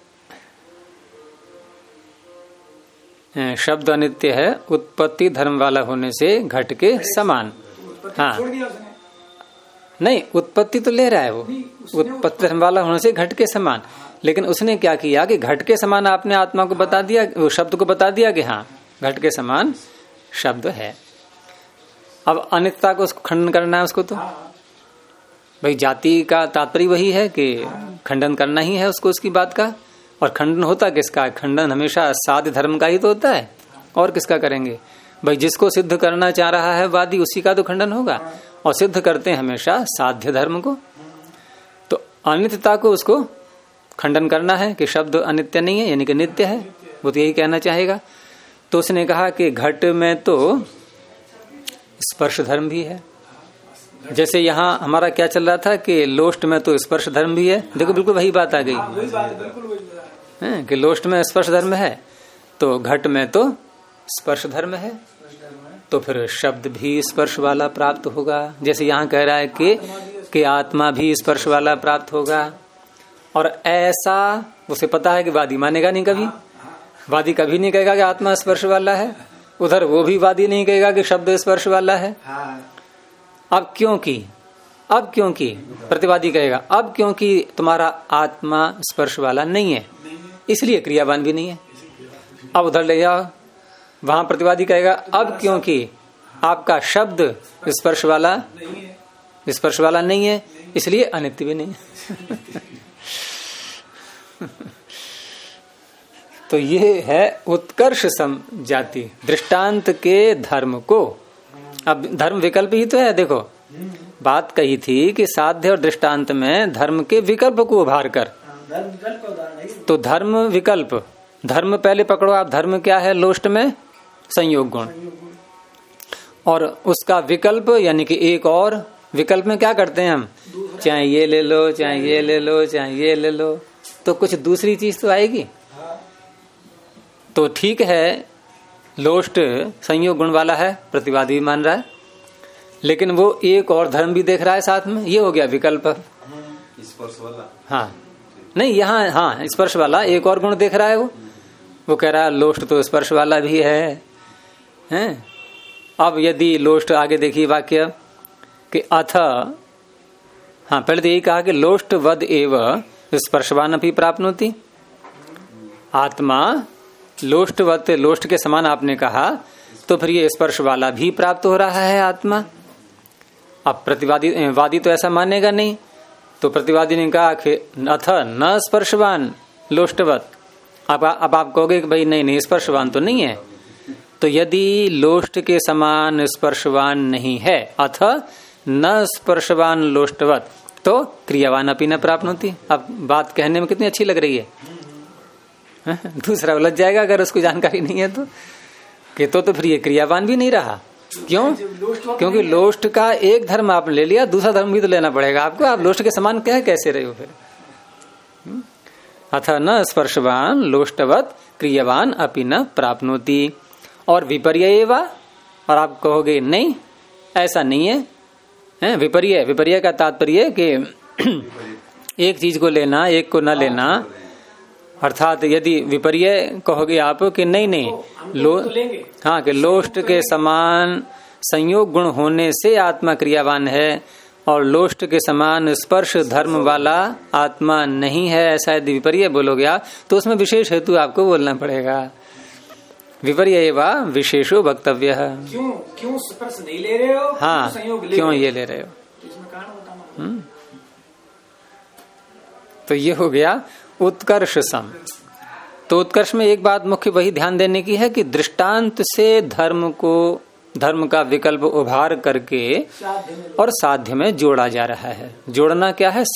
शब्द अनित्य है, उत्पत्ति धर्म वाला होने से घट के समान। हाँ, नहीं उत्पत्ति तो ले रहा है वो, उत्पत्ति धर्म वाला होने से घट के समान। लेकिन उसने क्या किया कि घट के समान आपने आत्मा को बता दिया, वो शब्द को बता दिया कि हाँ घट के समान शब्द है। अब अनित्यता को उसको खंडन करना है उसको, तो भाई जाति का तात्पर्य वही है कि खंडन करना ही है उसको उसकी बात का। और खंडन होता किसका? खंडन हमेशा साध्य धर्म का ही तो होता है, और किसका करेंगे भाई? जिसको सिद्ध करना चाह रहा है वादी उसी का तो खंडन होगा, और सिद्ध करते हैं हमेशा साध्य धर्म को। तो अनित्यता को उसको खंडन करना है कि शब्द अनित्य नहीं है, यानी कि नित्य है, वो तो यही कहना चाहेगा। तो उसने कहा कि घट में तो स्पर्श धर्म भी है। जैसे यहाँ हमारा क्या चल रहा था कि लोष्ट में तो स्पर्श धर्म भी है। देखो बिल्कुल वही बात आ गई कि लोष्ट में स्पर्श धर्म है, तो घट में तो स्पर्श धर्म है, तो फिर शब्द भी स्पर्श वाला प्राप्त होगा। जैसे यहाँ कह रहा है कि आत्मा भी स्पर्श वाला प्राप्त होगा। और ऐसा उसे पता है कि वादी मानेगा नहीं कभी, वादी कभी नहीं कहेगा कि आत्मा स्पर्श वाला है, उधर वो भी वादी नहीं कहेगा कि शब्द स्पर्श वाला है। अब क्योंकि प्रतिवादी कहेगा अब क्योंकि तुम्हारा आत्मा स्पर्श वाला नहीं है, इसलिए क्रियावान भी नहीं है। अब उधर ले जाओ, वहां प्रतिवादी कहेगा अब क्योंकि आपका शब्द स्पर्श वाला नहीं है, इसलिए अनित्य भी नहीं है। तो ये है उत्कर्ष सम जाति, दृष्टांत के धर्म को। अब धर्म विकल्प ही तो है। देखो बात कही थी कि साध्य और दृष्टांत में धर्म के विकल्प को उभार कर, तो धर्म विकल्प, धर्म पहले पकड़ो आप। धर्म क्या है? लोष्ट में संयोग गुण, और उसका विकल्प यानी कि एक और विकल्प में क्या करते हैं हम? चाहे ये ले लो, चाहे ये ले लो, चाहे ये ले लो, तो कुछ दूसरी चीज तो आएगी। तो ठीक है लोष्ट संयोग गुण वाला है, प्रतिवादी भी मान रहा है, लेकिन वो एक और धर्म भी देख रहा है साथ में, ये हो गया विकल्प। स्पर्श वाला, हाँ नहीं यहाँ हाँ स्पर्श वाला एक और गुण देख रहा है। वो कह रहा है लोष्ट तो स्पर्श वाला भी है, हैं? अब यदि लोष्ट आगे देखिए वाक्य कि अथ, हाँ पहले तो यही कहा कि लोष्ट वद एव स्पर्शवान अपि प्राप्नोति, आत्मा लोष्टवत लोष्ट के समान आपने कहा, तो फिर ये स्पर्श वाला भी प्राप्त हो रहा है आत्मा। अब वादी तो ऐसा मानेगा नहीं, तो प्रतिवादी ने कहा अथ न स्पर्शवान लोष्टवत। अब आप कहोगे कि भाई नहीं स्पर्शवान तो नहीं है, तो यदि लोष्ट के समान स्पर्शवान नहीं है, अथ न स्पर्शवान लोष्टवत, तो क्रियावान अपनी न प्राप्त होती। अब बात कहने में कितनी अच्छी लग रही है। दूसरा उलझ जाएगा अगर उसको जानकारी नहीं है तो, कि तो फिर ये क्रियावान भी नहीं रहा। क्यों? क्योंकि लोष्ट का एक धर्म आपने ले लिया, दूसरा धर्म भी तो लेना पड़ेगा आपको। आप लोष्ट के समान कह कैसे रहे हो फिर। अथ न स्पर्शवान लोष्टवत क्रियवान अपि न प्राप्नोति। और विपर्य वा, और आप कहोगे नहीं ऐसा नहीं है, विपर्य का तात्पर्य कि एक चीज को लेना एक को न लेना, अर्थात यदि विपर्य कहोगे आप कि नहीं हाँ, कि लोष्ट के समान संयोग गुण होने से आत्मा क्रियावान है और लोष्ट के समान स्पर्श धर्म वाला आत्मा नहीं है, ऐसा यदि विपर्य बोलोगे आप, तो उसमें विशेष हेतु आपको बोलना पड़ेगा। विपर्य वा विशेषो वक्तव्य। क्यों स्पर्श नहीं ले रहे हो? हाँ, क्यों ये ले रहे हो? इसमें कारण बताना। तो ये हो गया उत्कर्ष सम। तो उत्कर्ष में एक बात मुख्य वही ध्यान देने की है कि दृष्टांत से धर्म का विकल्प उभार करके और साध्य में जोड़ा जा रहा है। जोड़ना क्या है?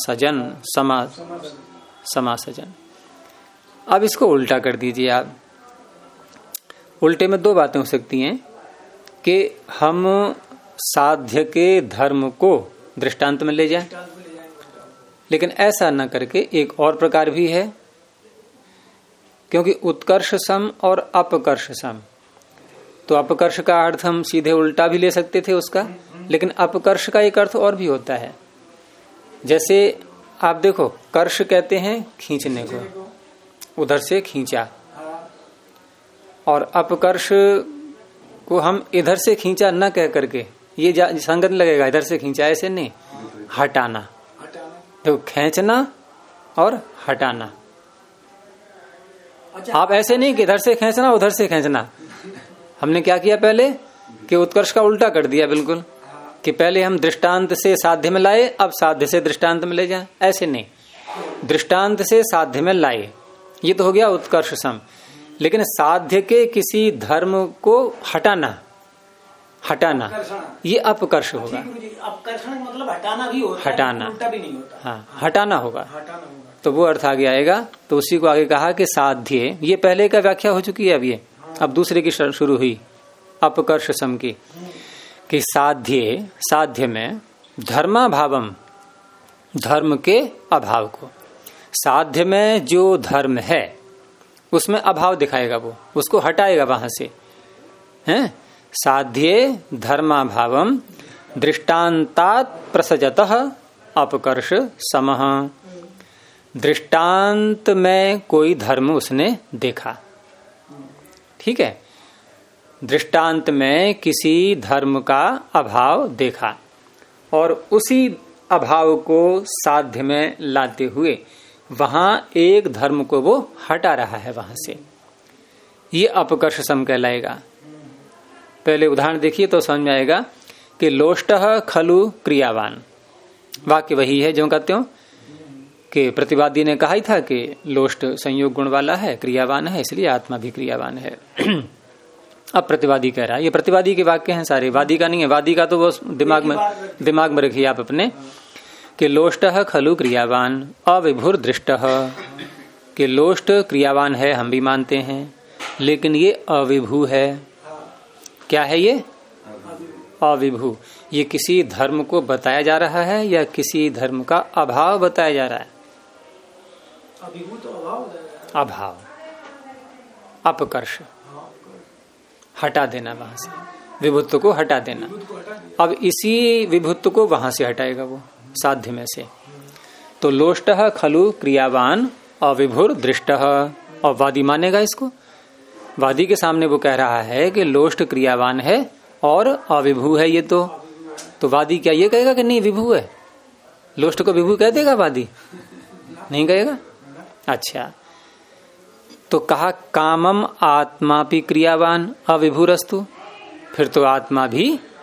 समासजन। अब इसको उल्टा कर दीजिए आप। उल्टे में दो बातें हो सकती हैं कि हम साध्य के धर्म को दृष्टांत में ले जाएं, लेकिन ऐसा न करके एक और प्रकार भी है, क्योंकि उत्कर्ष सम और अपकर्ष सम, तो अपकर्ष का अर्थ हम सीधे उल्टा भी ले सकते थे उसका, लेकिन अपकर्ष का एक अर्थ और भी होता है। जैसे आप देखो, कर्ष कहते हैं खींचने को, उधर से खींचा, और अपकर्ष को हम इधर से खींचा न कह करके, ये संगत लगेगा, इधर से खींचा ऐसे नहीं, हटाना। देखो, खींचना और हटाना। आप ऐसे नहीं कि इधर से खींचना उधर से खींचना। हमने क्या किया पहले कि उत्कर्ष का उल्टा कर दिया बिल्कुल, कि पहले हम दृष्टांत से साध्य में लाए, अब साध्य से दृष्टांत में ले जाए। ऐसे नहीं, दृष्टांत से साध्य में लाए, ये तो हो गया उत्कर्ष सम। लेकिन साध्य के किसी धर्म को हटाना ये अपकर्ष होगा। अपकर्षण मतलब हटाना भी होता है, हटाना, उल्टा भी नहीं होता। हाँ, हटाना होगा। तो वो अर्थ आगे आएगा। तो उसी को आगे कहा कि साध्य, ये पहले का व्याख्या हो चुकी है। अब दूसरे की शुरू हुई अपकर्ष सम की, कि साध्य में धर्माभावम, धर्म के अभाव को, साध्य में जो धर्म है उसमें अभाव दिखाएगा, वो उसको हटाएगा वहां से, हैं। साध्ये धर्माभावम दृष्टांतात प्रसजतः अपकर्ष समः। दृष्टांत में कोई धर्म उसने देखा, ठीक है, दृष्टांत में किसी धर्म का अभाव देखा और उसी अभाव को साध्य में लाते हुए वहां एक धर्म को वो हटा रहा है वहां से, ये अपकर्ष सम कहलाएगा। पहले उदाहरण देखिए तो समझ में आएगा कि लोष्टः खलु क्रियावान, वाक्य वही है जो कहते हो कि प्रतिवादी ने कहा ही था कि लोष्ट संयोग गुण वाला है, क्रियावान है, इसलिए आत्मा भी क्रियावान है। अब प्रतिवादी कह रहा है, ये प्रतिवादी के वाक्य हैं सारे, वादी का नहीं है। वादी का तो वो दिमाग में रखिए आप अपने, कि लोष्टः खलु क्रियावान अविभुर दृष्टः, कि लोष्ट क्रियावान है हम भी मानते हैं, लेकिन ये अविभू है। क्या है ये? अविभू। ये किसी धर्म को बताया जा रहा है या किसी धर्म का अभाव बताया जा रहा है? अविभू तो अभाव, अपकर्ष, हटा देना वहां से, विभुत्व को हटा देना। अब इसी विभुत्व को वहां से हटाएगा वो साध्य में से। तो लोष्टः खलु क्रियावान अविभुर दृष्टः, और वादी मानेगा इसको। वादी के सामने वो कह रहा है कि लोष्ट क्रियावान है और अविभू है ये तो वादी क्या ये कहेगा कि नहीं विभू है? लोष्ट को विभू कह देगा वादी? नहीं कहेगा। अच्छा, तो कहा कामम आत्मा भी क्रियावान अविभूरस्तु, फिर तो आत्मा भी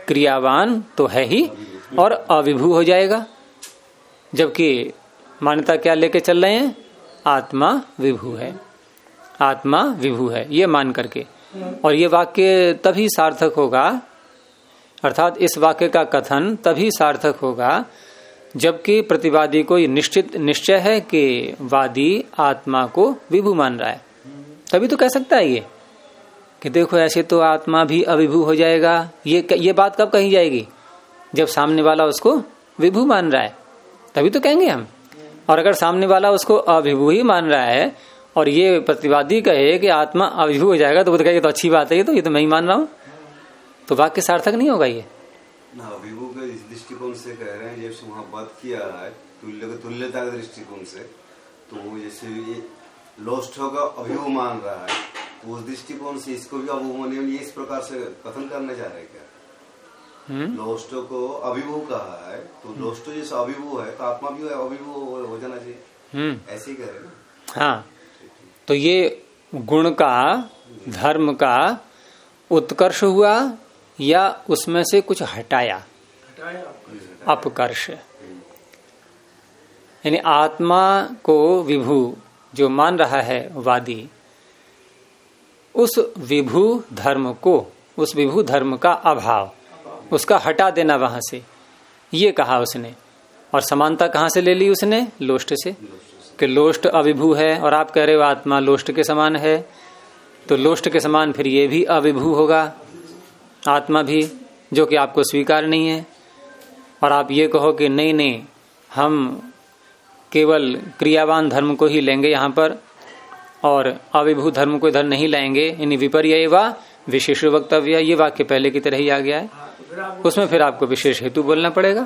क्रियावान तो है ही और अविभू हो जाएगा, जबकि मान्यता क्या लेके चल रहे हैं, आत्मा विभू है, आत्मा विभू है, ये मान करके। और ये वाक्य तभी सार्थक होगा, अर्थात इस वाक्य का कथन तभी सार्थक होगा जबकि प्रतिवादी को ये निश्चय है कि वादी आत्मा को विभू मान रहा है, तभी तो कह सकता है ये कि देखो ऐसे तो आत्मा भी अविभू हो जाएगा। ये बात कब कही जाएगी, जब सामने वाला उसको विभू मान रहा है, तभी तो कहेंगे हम। और अगर सामने वाला उसको अविभू ही मान रहा है और ये प्रतिवादी कहे कि आत्मा अविभू हो जाएगा, तो वो तो कहेगा तो अच्छी बात है, ये तो मैं ही मान रहा हूं, तो वाक्य सार्थक नहीं होगा ये ना। विभू के इस दृष्टिकोण से कह रहे हैं, जैसे वहाँ बात किया है तुल्यता के दृष्टिकोण से, तो जैसे ये लोस्ट होगा अभिभू मान रहा है, तो उस दृष्टिकोण से इसको भी अभिभू माने, ये इस प्रकार से कथन करने जा रहे हैं क्या? लोस्टो को अभिभू कहा है, तो लोस्टो जैसे अभिभू है तो आत्मा भी अभिभू हो जाना चाहिए, ऐसे ही कह रहे हैं ना। हाँ, तो ये गुण का, धर्म का उत्कर्ष हुआ या उसमें से कुछ हटाया, अपकर्ष। यानी आत्मा को विभू जो मान रहा है वादी, उस विभू धर्म को, उस विभू धर्म का अभाव, उसका हटा देना वहां से, ये कहा उसने। और समानता कहां से ले ली उसने, लोष्ट से, कि लोष्ट अविभू है और आप कह रहे हो आत्मा लोष्ट के समान है, तो लोष्ट के समान फिर ये भी अविभू होगा आत्मा भी, जो कि आपको स्वीकार नहीं है। और आप ये कहो कि नहीं नहीं, हम केवल क्रियावान धर्म को ही लेंगे यहाँ पर और अविभू धर्म को इधर नहीं लाएंगे, यानी विपर्य व विशेष वक्तव्य, ये वाक्य पहले की तरह ही आ गया है, उसमें फिर आपको विशेष हेतु बोलना पड़ेगा।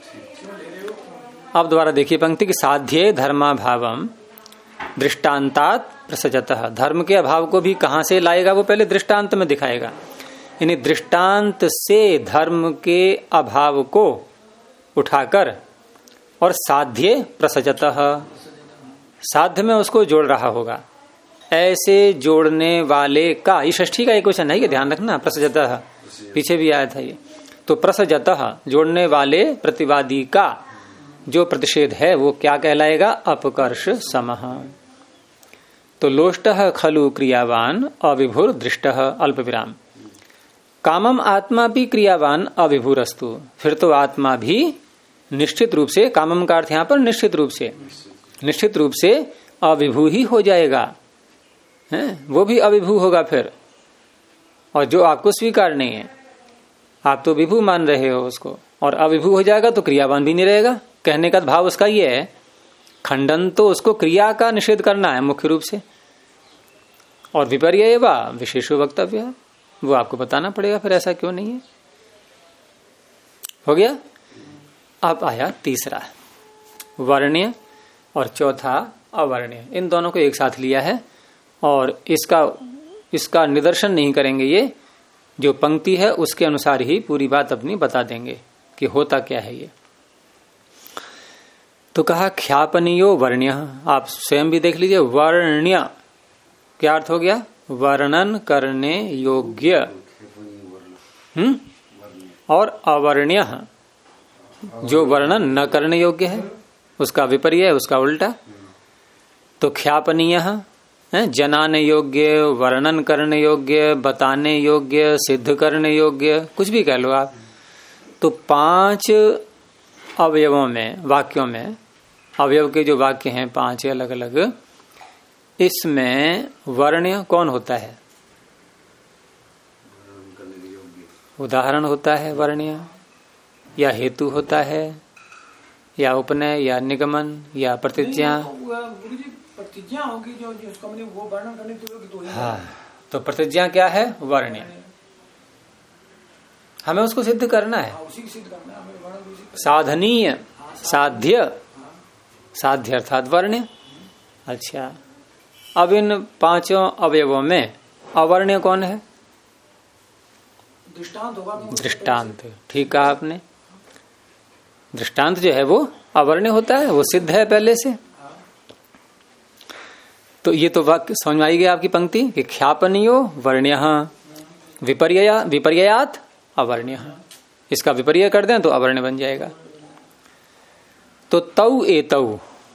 अब दोबारा देखिए पंक्ति की, साध्य धर्माभावम दृष्टांतात प्रसजतः, धर्म के अभाव को भी कहां से लाएगा वो पहले दृष्टांत में दिखाएगा, यानी दृष्टांत से धर्म के अभाव को उठाकर और साध्य प्रसजतः, साध्य में उसको जोड़ रहा होगा। ऐसे जोड़ने वाले का, ये षष्ठी का एक क्वेश्चन है, ध्यान रखना, प्रसजतः पीछे भी आया था ये, तो प्रसजतः जोड़ने वाले प्रतिवादी का जो प्रतिषेध है वो क्या कहलाएगा, अपकर्ष समः। तो लोष्टः खलु क्रियावान अविभुर दृष्टः अल्प विराम, कामम आत्मा भी क्रियावान अविभुरस्तु, फिर तो आत्मा भी निश्चित रूप से, कामम का अर्थ यहाँ पर निश्चित रूप से अविभू ही हो जाएगा, है वो भी अविभू होगा फिर। और जो आपको स्वीकार नहीं है, आप तो विभू मान रहे हो उसको, और अविभू हो जाएगा तो क्रियावान भी नहीं रहेगा। कहने का भाव उसका ये है, खंडन तो उसको क्रिया का निषेध करना है मुख्य रूप से, और विपर्य व विशेष वक्तव्य है, वो आपको बताना पड़ेगा फिर ऐसा क्यों नहीं है। हो गया। अब आया तीसरा, वर्ण्य, और चौथा अवर्ण्य, इन दोनों को एक साथ लिया है और इसका निदर्शन नहीं करेंगे, ये जो पंक्ति है उसके अनुसार ही पूरी बात अपनी बता देंगे कि होता क्या है ये। तो कहा ख्यापनीयो वर्ण्य, आप स्वयं भी देख लीजिए, वर्ण्य क्या अर्थ हो गया, वर्णन करने योग्य, और अवर्ण्य जो वर्णन न करने योग्य है, उसका विपर्य है, उसका उल्टा। तो ख्यापनीय जनाने योग्य, वर्णन करने योग्य, बताने योग्य, सिद्ध करने योग्य, कुछ भी कह लो आप। तो 5 अवयवों में, वाक्यों में, अवयव के जो वाक्य हैं 5 अलग अलग, इसमें वर्ण्य कौन होता है, उदाहरण होता है वर्ण्य, या हेतु होता है, या उपनय, या निगमन, या प्रतिज्ञा। प्रतिज्ञा होगी जो उसका मतलब वो वर्णन करने की तो हाँ, तो प्रतिज्ञा क्या है, वर्ण्य, हमें उसको सिद्ध करना है, उसी की सिद्ध करना है, साधनीय, साध्य, साध्य अर्थात वर्ण्य। अच्छा, अब इन 5 अवयवों में अवर्ण्य कौन है, दृष्टांत होगा। दृष्टांत, ठीक कहा आपने, दृष्टांत जो है वो अवर्ण्य होता है, वो सिद्ध है पहले से। तो ये तो वाक्य समझ में आई गई आपकी पंक्ति कि ख्यापनीयो वर्ण्य विपर्ययात अवर्ण्य, इसका विपर्य कर दें तो अवर्ण्य बन जाएगा। तो तौ एतौ,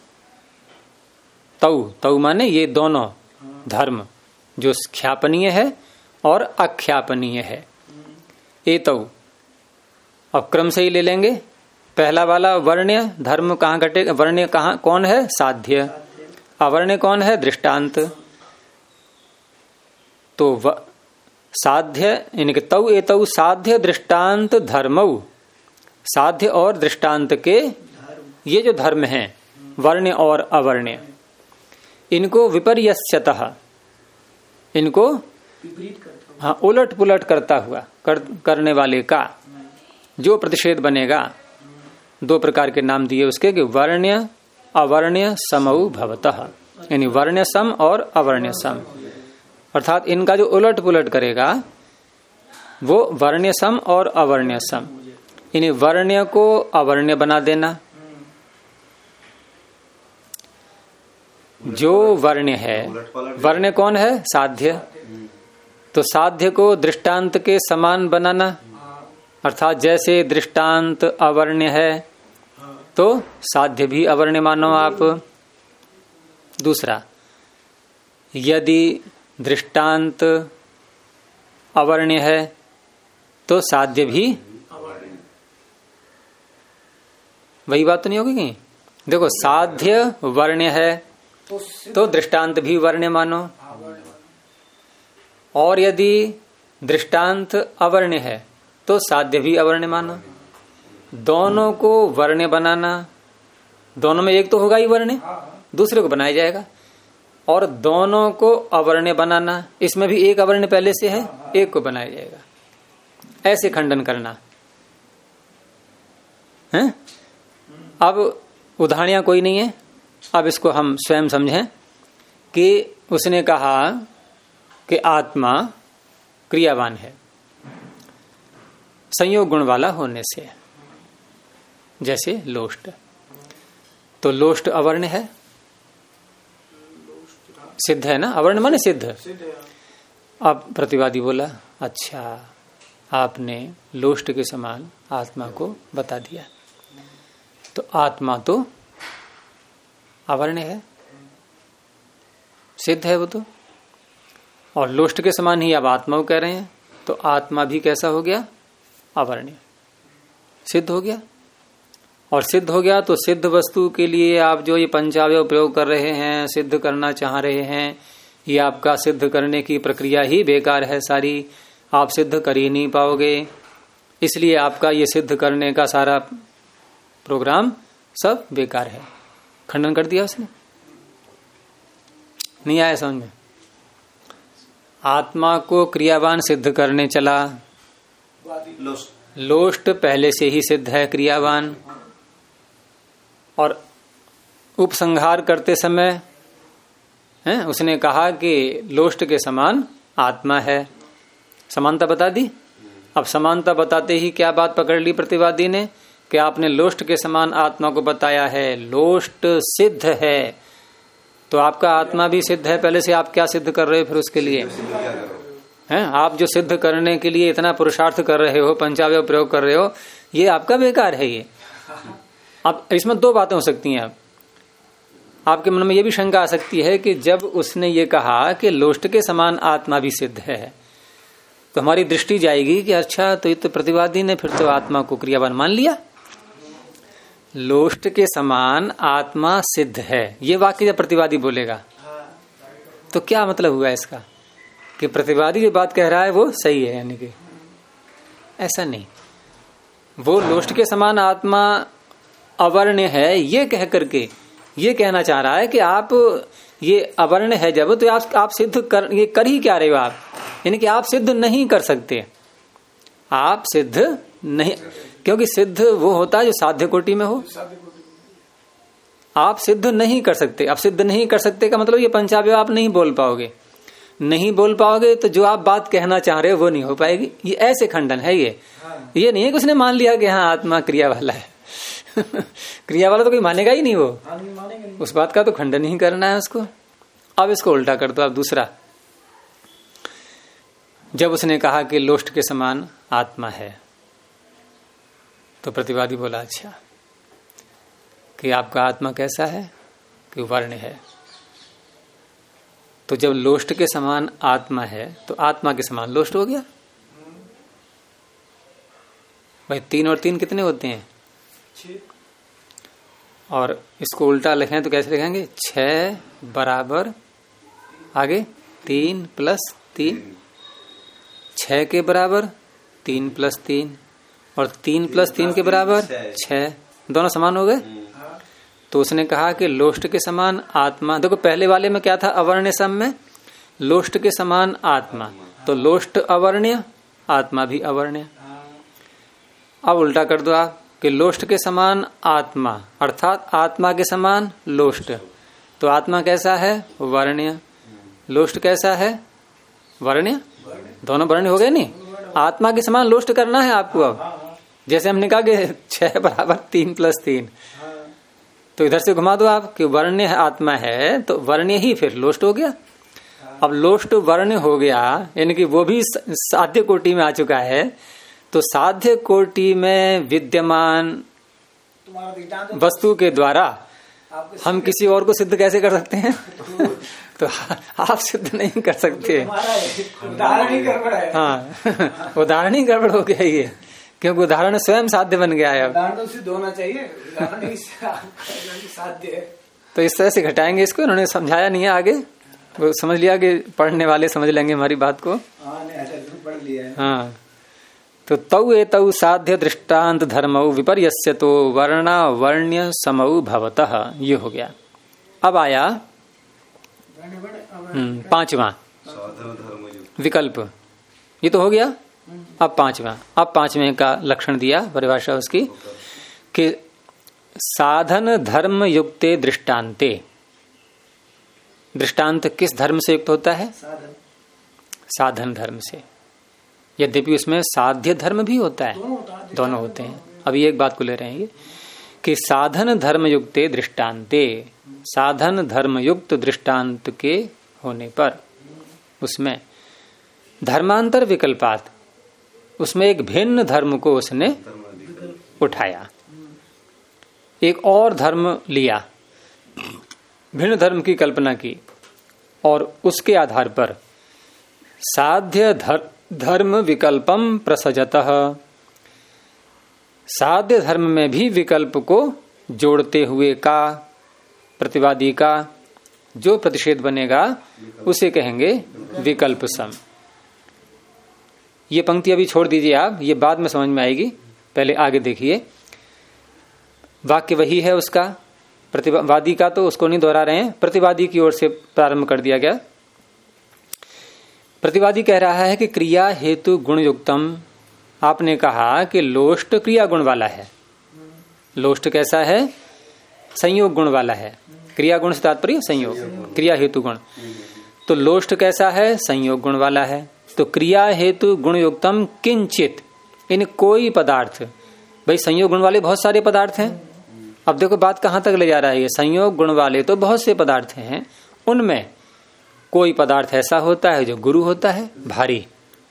तौ तौ माने ये दोनों धर्म जो ख्यापनीय है और अख्यापनीय है। एतौ अब क्रम से ही ले लेंगे। पहला वाला वर्ण्य धर्म कहाँ घटेगा, वर्ण्य कहाँ कौन है, साध्य। अवर्ण्य कौन है, दृष्टांत। तो साध्य यानी कि तौ एतौ साध्य दृष्टांत धर्मौ, साध्य और दृष्टांत के ये जो धर्म हैं वर्ण्य और अवर्ण्य, इनको विपर्यस्यतः, इनको हाँ उलट पुलट करता हुआ करने वाले का जो प्रतिषेध बनेगा, दो प्रकार के नाम दिए उसके कि वर्ण्य अवर्ण्य समौ भवतः, यानी वर्ण्य सम और अवर्ण्य सम। अर्थात इनका जो उलट पुलट करेगा वो वर्ण्य सम और अवर्ण्य सम, यानी वर्ण्य को अवर्ण्य बना देना। जो वर्ण्य है, वर्ण्य कौन है, साध्य, तो साध्य को दृष्टांत के समान बनाना। अर्थात जैसे दृष्टांत अवर्ण्य है तो साध्य भी अवर्ण्य मानो आप। दूसरा, यदि दृष्टांत अवर्ण्य है तो साध्य भी, वही बात तो नहीं होगी कहीं। देखो साध्य वर्ण्य है तो दृष्टांत भी वर्ण्य मानो, और यदि दृष्टांत अवर्ण्य है तो साध्य भी अवर्ण्य मानो। दोनों को वर्ण्य बनाना, दोनों में एक तो होगा ही वर्ण्य, दूसरे को बनाया जाएगा, और दोनों को अवर्ण्य बनाना, इसमें भी एक अवर्ण्य पहले से है, एक को बनाया जाएगा। ऐसे खंडन करना है। अब उदाहरणियां कोई नहीं है, अब इसको हम स्वयं समझें कि उसने कहा कि आत्मा क्रियावान है संयोग गुण वाला होने से, जैसे लोष्ट। तो लोष्ट अवर्ण है, सिद्ध है ना, अवर्ण माने सिद्ध। अब प्रतिवादी बोला अच्छा आपने लोष्ट के समान आत्मा को बता दिया, तो आत्मा तो अवर्ण है, सिद्ध है वो तो, और लोष्ट के समान ही आप आत्मा को कह रहे हैं, तो आत्मा भी कैसा हो गया, अवर्ण्य, सिद्ध हो गया। और सिद्ध हो गया तो सिद्ध वस्तु के लिए आप जो ये पंचावयव प्रयोग कर रहे हैं, सिद्ध करना चाह रहे हैं, ये आपका सिद्ध करने की प्रक्रिया ही बेकार है सारी, आप सिद्ध कर ही नहीं पाओगे, इसलिए आपका ये सिद्ध करने का सारा प्रोग्राम सब बेकार है। खंडन कर दिया उसने, नहीं आया समझ में। आत्मा को क्रियावान सिद्ध करने चला, लोष्ट पहले से ही सिद्ध है क्रियावान, और उपसंहार करते समय उसने कहा कि लोष्ट के समान आत्मा है, समानता बता दी। अब समानता बताते ही क्या बात पकड़ ली प्रतिवादी ने कि आपने लोष्ट के समान आत्मा को बताया है, लोष्ट सिद्ध है, तो आपका आत्मा भी सिद्ध है पहले से, आप क्या सिद्ध कर रहे हो फिर उसके लिए हैं? आप जो सिद्ध करने के लिए इतना पुरुषार्थ कर रहे हो, पंचावयव प्रयोग कर रहे हो, ये आपका बेकार है ये। अब इसमें दो बातें हो सकती हैं। आपके मन में ये भी शंका आ सकती है कि जब उसने ये कहा कि लोष्ट के समान आत्मा भी सिद्ध है, तो हमारी दृष्टि जाएगी कि अच्छा तो ये तो प्रतिवादी ने फिर तो आत्मा को क्रियावान मान लिया, लोष्ट के समान आत्मा सिद्ध है, ये वाक्य जब प्रतिवादी बोलेगा तो क्या मतलब हुआ इसका कि प्रतिवादी जो बात कह रहा है वो सही है, यानी कि ऐसा नहीं, वो लोष्ट के समान आत्मा अवर्ण्य है ये कह करके ये कहना चाह रहा है कि आप ये अवर्ण्य है जब, तो आप सिद्ध कर ही क्या रहे हो आप, यानी कि आप सिद्ध नहीं कर सकते, आप सिद्ध नहीं, क्योंकि सिद्ध वो होता है जो साध्य कोटि में हो, आप सिद्ध नहीं कर सकते। अब सिद्ध नहीं कर सकते का मतलब ये पंचावयव आप नहीं बोल पाओगे, नहीं बोल पाओगे तो जो आप बात कहना चाह रहे हो वो नहीं हो पाएगी। ये ऐसे खंडन है, ये नहीं है कि उसने मान लिया कि हाँ आत्मा क्रिया वाला है क्रिया वाला तो कोई मानेगा ही नहीं, वो उस बात का तो खंडन ही करना है उसको। अब इसको उल्टा कर दो आप दूसरा, जब उसने कहा कि लोष्ट के समान आत्मा है, तो प्रतिवादी बोला अच्छा कि आपका आत्मा कैसा है कि वर्ण है। तो जब लोष्ट के समान आत्मा है तो आत्मा के समान लोष्ट हो गया। भाई 3 और 3 कितने होते हैं? 6। और इसको उल्टा लिखें तो कैसे लिखेंगे? 6 बराबर आगे 3 + 3, 6 के बराबर 3 + 3 और 3 + 3 के बराबर 6, दोनों समान हो गए। तो उसने कहा कि लोष्ट के समान आत्मा, देखो पहले वाले में क्या था? अवर्ण्य सम में लोष्ट के समान आत्मा, तो लोष्ट अवर्ण्य, आत्मा भी अवर्ण्य। अब उल्टा कर दो आप कि लोष्ट के समान आत्मा अर्थात आत्मा के समान लोष्ट, तो आत्मा कैसा है? वर्ण्य। लोष्ट कैसा है? वर्ण्य। दोनों वर्ण्य हो गए नहीं? आत्मा के समान लोष्ट करना है आपको। अब जैसे हमने कहा कि 6 बराबर 3 + 3, तो इधर से घुमा दो आप कि वर्ण्य आत्मा है तो वर्ण्य ही फिर लोष्ट हो गया। अब लोष्ट वर्ण्य हो गया यानी कि वो भी साध्य कोटि में आ चुका है। तो साध्य कोटि में विद्यमान वस्तु के द्वारा हम किसी और को सिद्ध कैसे कर सकते हैं? तो आप सिद्ध नहीं कर सकते। उदाहरण ही गड़बड़ है। हाँ, उदाहरण ही गड़बड़ हो गया ये, क्योंकि उदाहरण स्वयं साध्य बन गया है। उदाहरण तो सिद्ध होना चाहिए, उदाहरण ही साध्य है। तो इस तरह से घटाएंगे इसको। इन्होंने समझाया नहीं है आगे, वो समझ लिया कि पढ़ने वाले समझ लेंगे हमारी बात को। पढ़ लिया है। हाँ, तो तौ एतौ साध्य दृष्टांत धर्मौ विपर्यस्यतो वर्णा वर्ण्य समौ भवतः, ये हो गया। अब आया 5वां विकल्प, ये तो हो गया। अब 5वां, अब 5वें का लक्षण दिया, परिभाषा उसकी कि साधन धर्म युक्ते दृष्टांते। दृष्टांत किस धर्म से युक्त होता है? साधन धर्म से। यद्यपि उसमें साध्य धर्म भी होता है, दोनों होते हैं। अभी एक बात को ले रहे हैं ये कि साधन धर्म युक्ते दृष्टांते, साधन धर्म युक्त दृष्टांत के होने पर उसमें धर्मांतर विकल्पात, उसमें एक भिन्न धर्म को उसने उठाया, एक और धर्म लिया, भिन्न धर्म की कल्पना की और उसके आधार पर साध्य धर्म विकल्पम प्रसजतः, साध्य धर्म में भी विकल्प को जोड़ते हुए का प्रतिवादी का जो प्रतिषेध बनेगा उसे कहेंगे विकल्प सम। ये पंक्ति अभी छोड़ दीजिए आप, ये बाद में समझ में आएगी, पहले आगे देखिए। वाक्य वही है उसका, प्रतिवादी का तो उसको नहीं दोहरा रहे हैं, प्रतिवादी की ओर से प्रारंभ कर दिया गया। प्रतिवादी कह रहा है कि क्रिया हेतु गुण युक्तम, आपने कहा कि लोष्ट क्रिया गुण वाला है। लोष्ट कैसा है? संयोग गुण वाला है। क्रिया गुण से तात्पर्य संयोग, क्रिया हेतु गुण। तो लोष्ट कैसा है? संयोग गुण वाला है। तो क्रिया हेतु गुण युक्तम किंचित, इन कोई पदार्थ, भाई संयोग गुण वाले बहुत सारे पदार्थ हैं। अब देखो बात कहां तक ले जा रहा है ये, संयोग गुण वाले तो बहुत से पदार्थ हैं, उनमें कोई पदार्थ ऐसा होता है जो गुरु होता है, भारी।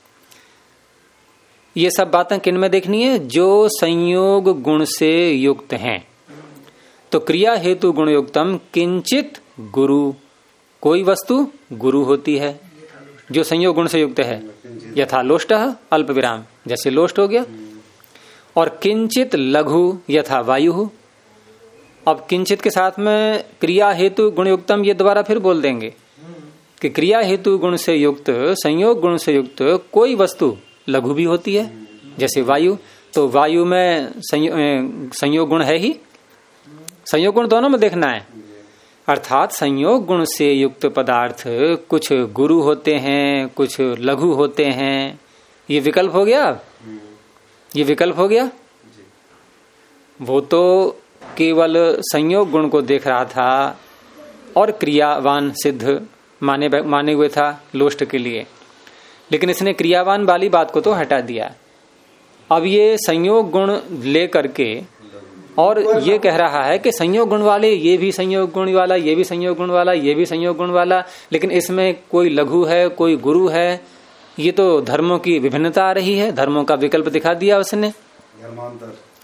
ये सब बातें किन में देखनी है? जो संयोग गुण से युक्त हैं। तो क्रिया हेतु गुण युक्तम किंचित गुरु, कोई वस्तु गुरु होती है जो संयोग गुण से युक्त है। यथा लोष्ट अल्प विराम, जैसे लोष्ट हो गया। और किंचित लघु यथा वायु। अब किंचित के साथ में क्रिया हेतु गुण युक्तम ये दोबारा फिर बोल देंगे कि क्रिया हेतु गुण से युक्त, संयोग गुण से युक्त कोई वस्तु लघु भी होती है, जैसे वायु। तो वायु में संयोग गुण है ही, संयोग गुण दोनों में देखना है। अर्थात संयोग गुण से युक्त पदार्थ कुछ गुरु होते हैं, कुछ लघु होते हैं। ये विकल्प हो गया, ये विकल्प हो गया। वो तो केवल संयोग गुण को देख रहा था और क्रियावान सिद्ध माने हुए था लोष्ट के लिए, लेकिन इसने क्रियावान वाली बात को तो हटा दिया। अब ये संयोग गुण ले करके और ये कह रहा है कि संयोग गुण वाले, ये भी संयोग गुण वाला, ये भी संयोग गुण वाला, ये भी संयोग गुण वाला, लेकिन इसमें कोई लघु है, कोई गुरु है। ये तो धर्मों की विभिन्नता आ रही है, धर्मों का विकल्प दिखा दिया उसने।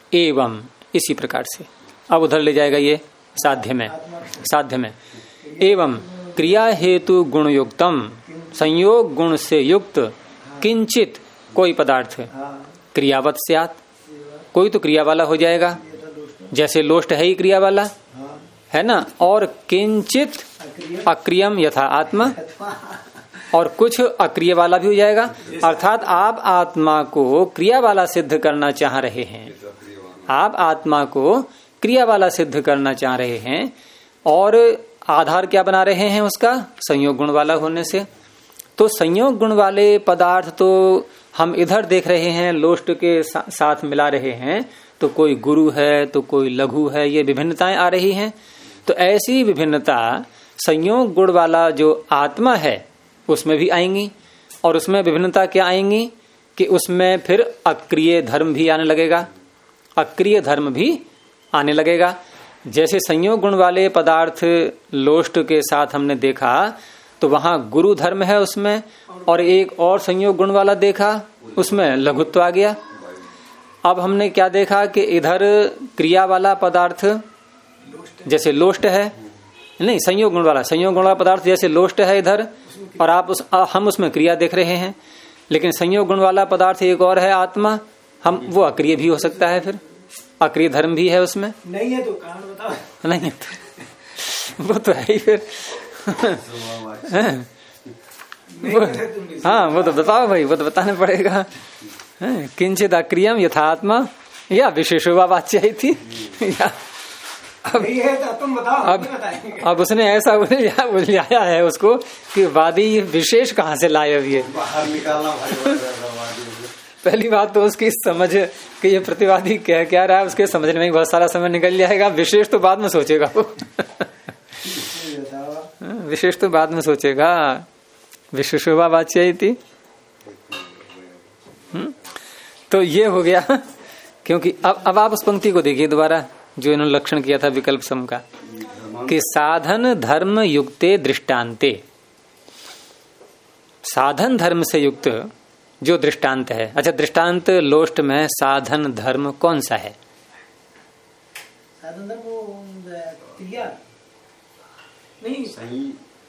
एवं, इसी प्रकार से। अब उधर ले जाएगा ये साध्य में। एवं क्रिया हेतु गुण युक्तम, संयोग गुण से युक्त किंचित कोई पदार्थ क्रियावत स्यात्, कोई तो क्रिया वाला हो जाएगा, जैसे लोष्ट है ही क्रिया वाला है ना, और किंचित अक्रियम यथा आत्मा, और कुछ अक्रिय वाला भी हो जाएगा। अर्थात आप आत्मा को क्रिया वाला सिद्ध करना चाह रहे हैं, आप आत्मा को क्रिया वाला सिद्ध करना चाह रहे हैं, और आधार क्या बना रहे हैं उसका, संयोग गुण वाला होने से। तो संयोग गुण वाले पदार्थ तो हम इधर देख रहे हैं, लोष्ट के साथ मिला रहे हैं, तो कोई गुरु है तो कोई लघु है, ये विभिन्नताएं आ रही हैं। तो ऐसी विभिन्नता संयोग गुण वाला जो आत्मा है उसमें भी आएंगी, और उसमें विभिन्नता क्या आएंगी कि उसमें फिर अक्रिय धर्म भी आने लगेगा, अक्रिय धर्म भी आने लगेगा। जैसे संयोग गुण वाले पदार्थ लोष्ट के साथ हमने देखा, तो वहां गुरु धर्म है उसमें, और एक और संयोग गुण वाला देखा, उसमें लघुत्व आ गया। अब हमने क्या देखा कि इधर क्रिया वाला पदार्थ जैसे लोष्ट है, नहीं संयोग गुण वाला पदार्थ जैसे लोष्ट है इधर, और हम उसमें क्रिया देख रहे हैं। लेकिन संयोग गुण वाला पदार्थ एक और है आत्मा, हम वो अक्रिय भी हो सकता है, फिर अक्रिय धर्म भी है उसमें। नहीं है तो कारण बताओ। नहीं है तो वो तो है ही फिर। हाँ वो तो बताओ भाई, वो तो बताना पड़ेगा। किंचित अक्रियम यथात्मा या विशेषोवा वाच्य थी या अब है तो तुम बताओ। अब उसने ऐसा उलझाया है उसको कि वादी विशेष कहाँ से लाए अब ये बाहर निकालना। पहली बात तो उसकी समझ कि ये प्रतिवादी क्या रहा है, उसके समझने में बहुत सारा समय निकल जाएगा। विशेष तो बाद में सोचेगा वो। विशेष तो बाद में सोचेगा। विशेषोवा वाच्य थी। तो ये हो गया। क्योंकि अब आप उस पंक्ति को देखिए दोबारा, जो इन्होंने लक्षण किया था विकल्प सम का, कि साधन धर्म युक्ते दृष्टांते, साधन धर्म से युक्त जो दृष्टांत है। अच्छा, दृष्टांत लोष्ट में साधन धर्म कौन सा है? साधन धर्म क्रिया नहीं,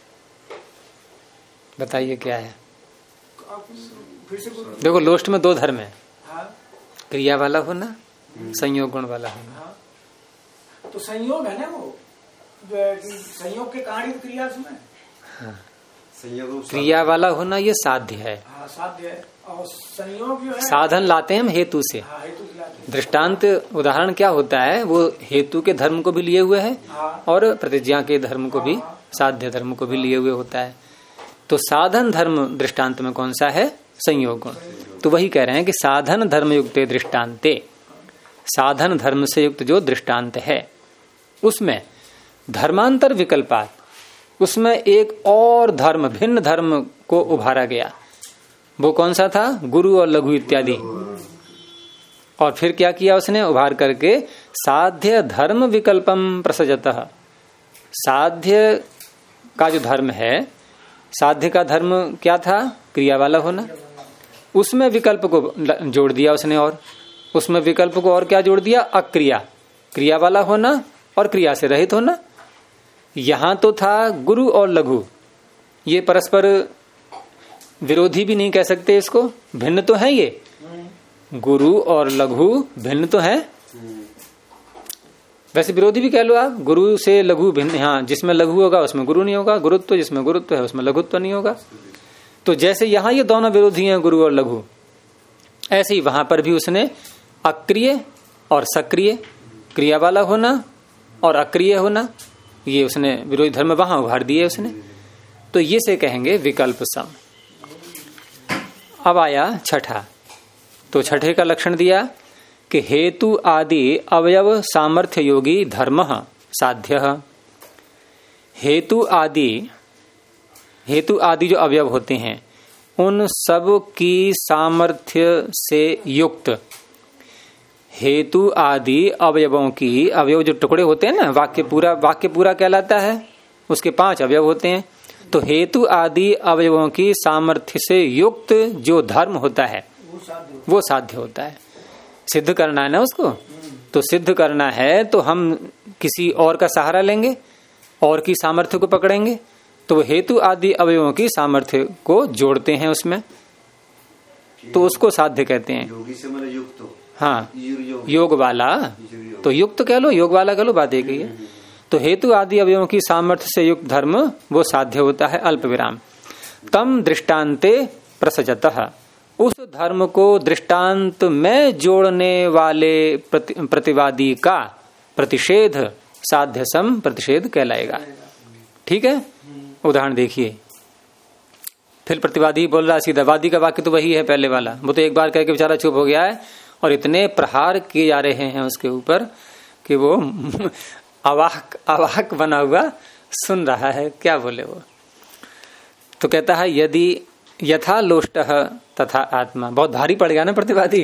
बताइए क्या है? फिर से देखो, लोष्ट में दो धर्म है। हाँ? क्रिया वाला होना, संयोग गुण वाला होना। हाँ? तो संयोग है ना वो, जो है कि संयोग के कारण क्रिया उसमें। हाँ। संयोग क्रिया वाला होना ये साध्य है। हाँ, साध्य है। और संयोग जो है साधन लाते हैं हम हेतु से। हाँ, हेतु से लाते हैं। दृष्टांत उदाहरण क्या होता है, वो हेतु के धर्म को भी लिए हुए है, हाँ। और प्रतिज्ञा के धर्म को भी, साध्य धर्म को भी लिए हुए होता है। तो साधन धर्म दृष्टांत में कौन सा है? संयोग गुण। तो वही कह रहे हैं कि साधन धर्म युक्ते दृष्टांते, साधन धर्म से युक्त जो दृष्टांत है उसमें धर्मांतर विकल्पात, उसमें एक और धर्म, भिन्न धर्म को उभारा गया। वो कौन सा था? गुरु और लघु इत्यादि। और फिर क्या किया उसने? उभार करके साध्य धर्म विकल्पम प्रसजतः, साध्य का जो धर्म है, साध्य का धर्म क्या था? क्रिया वाला होना। उसमें विकल्प को जोड़ दिया उसने, और उसमें विकल्प को और क्या जोड़ दिया? अक्रिया, क्रिया वाला होना और क्रिया से रहित होना। यहां तो था गुरु और लघु, ये परस्पर विरोधी भी नहीं कह सकते इसको, भिन्न तो है ये। गुरु और लघु भिन्न तो है, वैसे विरोधी भी कह लो आप। गुरु से लघु भिन्न, हाँ, जिसमें लघु होगा उसमें गुरु नहीं होगा, गुरुत्व जिसमें गुरुत्व है उसमें लघुत्व नहीं होगा। तो जैसे यहां ये दोनों विरोधी हैं, गुरु और लघु, ऐसे ही वहां पर भी उसने अक्रिय और सक्रिय, क्रिया वाला होना और अक्रिय होना, ये उसने विरोधी धर्म वहां उभार दिए उसने। तो ये से कहेंगे विकल्प सम। अब आया छठा। तो छठे का लक्षण दिया कि हेतु आदि अवयव सामर्थ्य योगी धर्म साध्य। हेतु आदि जो अवयव होते हैं उन सब की सामर्थ्य से युक्त, हेतु आदि अवयवों की, अवयव जो टुकड़े होते हैं ना, वाक्य पूरा कहलाता है, उसके 5 अवयव होते हैं। तो हेतु आदि अवयवों की सामर्थ्य से युक्त जो धर्म होता है वो साध्य होता है। सिद्ध करना है ना उसको, तो सिद्ध करना है तो हम किसी और का सहारा लेंगे, और की सामर्थ्य को पकड़ेंगे, तो वो हेतु आदि अवयवों की सामर्थ्य को जोड़ते हैं उसमें, तो उसको साध्य कहते हैं। योगी से मतलब युक्त हो। हाँ, योग वाला, तो युक्त कह लो, योग वाला कह लो, बात एक ही है। तो हेतु आदि अवयवों की सामर्थ्य से युक्त धर्म वो साध्य होता है। अल्प विराम तम दृष्टान्ते प्रसजतः, उस धर्म को दृष्टांत में जोड़ने वाले प्रतिवादी का प्रतिषेध साध्य सम प्रतिषेध कहलाएगा। ठीक है, उदाहरण देखिए। फिर प्रतिवादी बोल रहा सीधा, वादी का वाक्य तो वही है पहले वाला, वो तो एक बार कह के बेचारा चुप हो गया है और इतने प्रहार किए जा रहे हैं उसके ऊपर कि वो अवाक बना हुआ सुन रहा है, क्या बोले वो। तो कहता है यदि यथा लोष्टः तथा आत्मा, बहुत भारी पड़ गया ना प्रतिवादी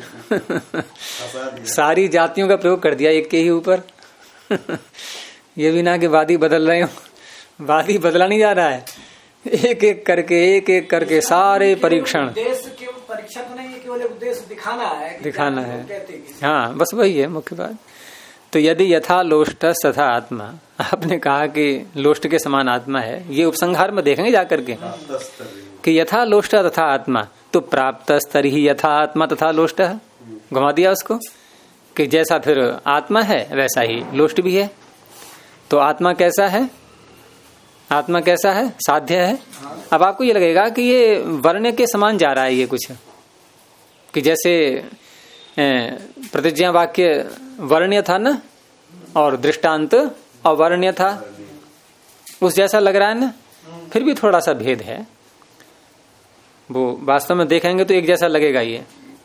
सारी जातियों का प्रयोग कर दिया एक के ही ऊपर ये भी ना कि वादी बदल रहे हो, वादी बदला नहीं जा रहा है, एक एक करके सारे परीक्षण। उद्देश्य केवल परीक्षा तो नहीं है, केवल उद्देश्य दिखाना है। हाँ, बस वही है मुख्य बात। तो यदि यथा लोष्ट तथा आत्मा, आपने कहा कि लोष्ट के समान आत्मा है, ये उपसंहार में देखेंगे जाकर के कि यथा लोष्ट तथा आत्मा, तो प्राप्त स्तर ही यथा आत्मा तथा लोष्ट, घुमा दिया उसको कि जैसा फिर आत्मा है वैसा ही लोष्ट भी है। तो आत्मा कैसा है, आत्मा कैसा है, साध्य है। अब आपको ये लगेगा कि ये वर्ण के समान जा रहा है, ये कुछ कि जैसे प्रतिज्ञा वाक्य वर्ण्य था ना और दृष्टांत अवर्ण्य था, उस जैसा लग रहा है ना। फिर भी थोड़ा सा भेद है, वो वास्तव में देखेंगे तो एक जैसा लगेगा ये।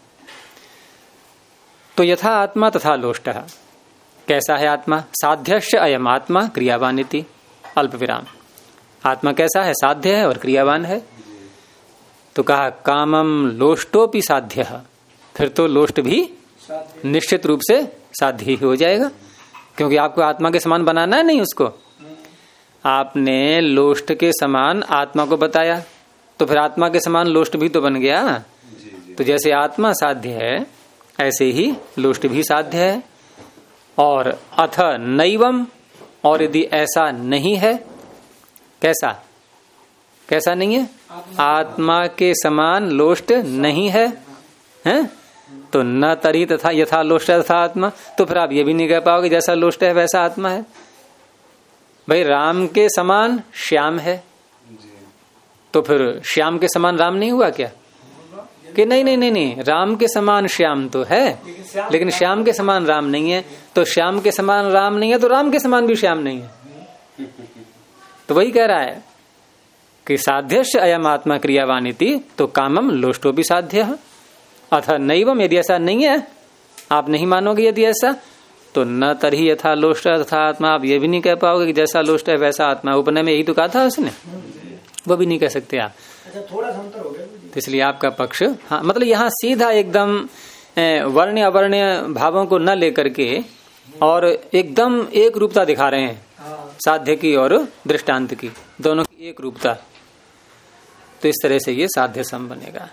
तो यथा आत्मा तथा लोष्टः, कैसा है आत्मा, साध्यश्च अयम आत्मा क्रियावानिति, अल्प विराम। आत्मा कैसा है, साध्य है और क्रियावान है। तो कहा कामम लोष्टोपि साध्य, फिर तो लोष्ट भी निश्चित रूप से साध्य ही हो जाएगा, क्योंकि आपको आत्मा के समान बनाना है नहीं उसको। आपने लोष्ट के समान आत्मा को बताया, तो फिर आत्मा के समान लोष्ट भी तो बन गया। तो जैसे आत्मा साध्य है ऐसे ही लोष्ट भी साध्य है। और अथ नैवम, और यदि ऐसा नहीं है, कैसा कैसा नहीं है, आत्मा के समान लोष्ट नहीं है, हैं? तो न तरी तथा यथा लोष्ट तथा आत्मा, तो फिर आप ये भी नहीं कह पाओगे जैसा लोष्ट है वैसा आत्मा है। भाई राम के समान श्याम है, तो फिर श्याम के समान राम नहीं हुआ क्या? कि नहीं, राम के समान श्याम तो है, लेकिन श्याम के समान राम नहीं है। तो श्याम के समान राम नहीं है तो राम के समान भी श्याम नहीं है। तो वही कह रहा है कि साध्यश्च अयम आत्मा क्रियावानिति, तो कामम लोष्टो भी साध्य है। अथ नैवम, यदि ऐसा नहीं है, आप नहीं मानोगे यदि ऐसा, तो न तरही यथा लोष्ट तथा आत्मा, आप ये भी नहीं कह पाओगे कि जैसा लोष्ट है वैसा आत्मा। उपनय में यही तो कहा था उसने, वो भी नहीं कह सकते आप। अच्छा, थोड़ा सा अंतर हो गया। तो इसलिए आपका पक्ष, हाँ, मतलब यहाँ सीधा एकदम वर्ण अवर्ण्य भावों को न लेकर के और एकदम एक रूपता दिखा रहे हैं, साध्य की और दृष्टांत की, दोनों की एक रूपता। तो इस तरह से ये साध्य सम बनेगा।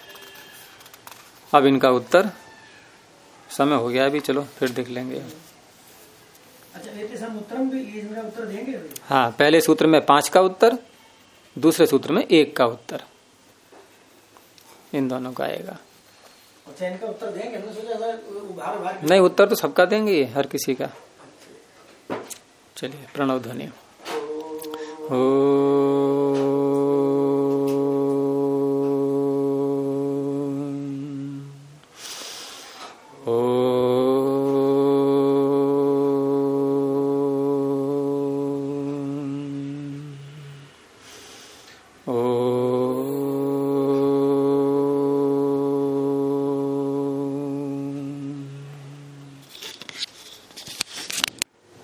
अब इनका उत्तर, समय हो गया अभी, चलो फिर देख लेंगे। अच्छा, उत्तर देंगे। हाँ, पहले सूत्र में 5 का उत्तर, दूसरे सूत्र में 1 का उत्तर, इन दोनों का आएगा। अच्छा, इनका उत्तर देंगे? नहीं, उत्तर तो सबका देंगे, हर किसी का। चलिए, प्रणव ध्वनि। ओ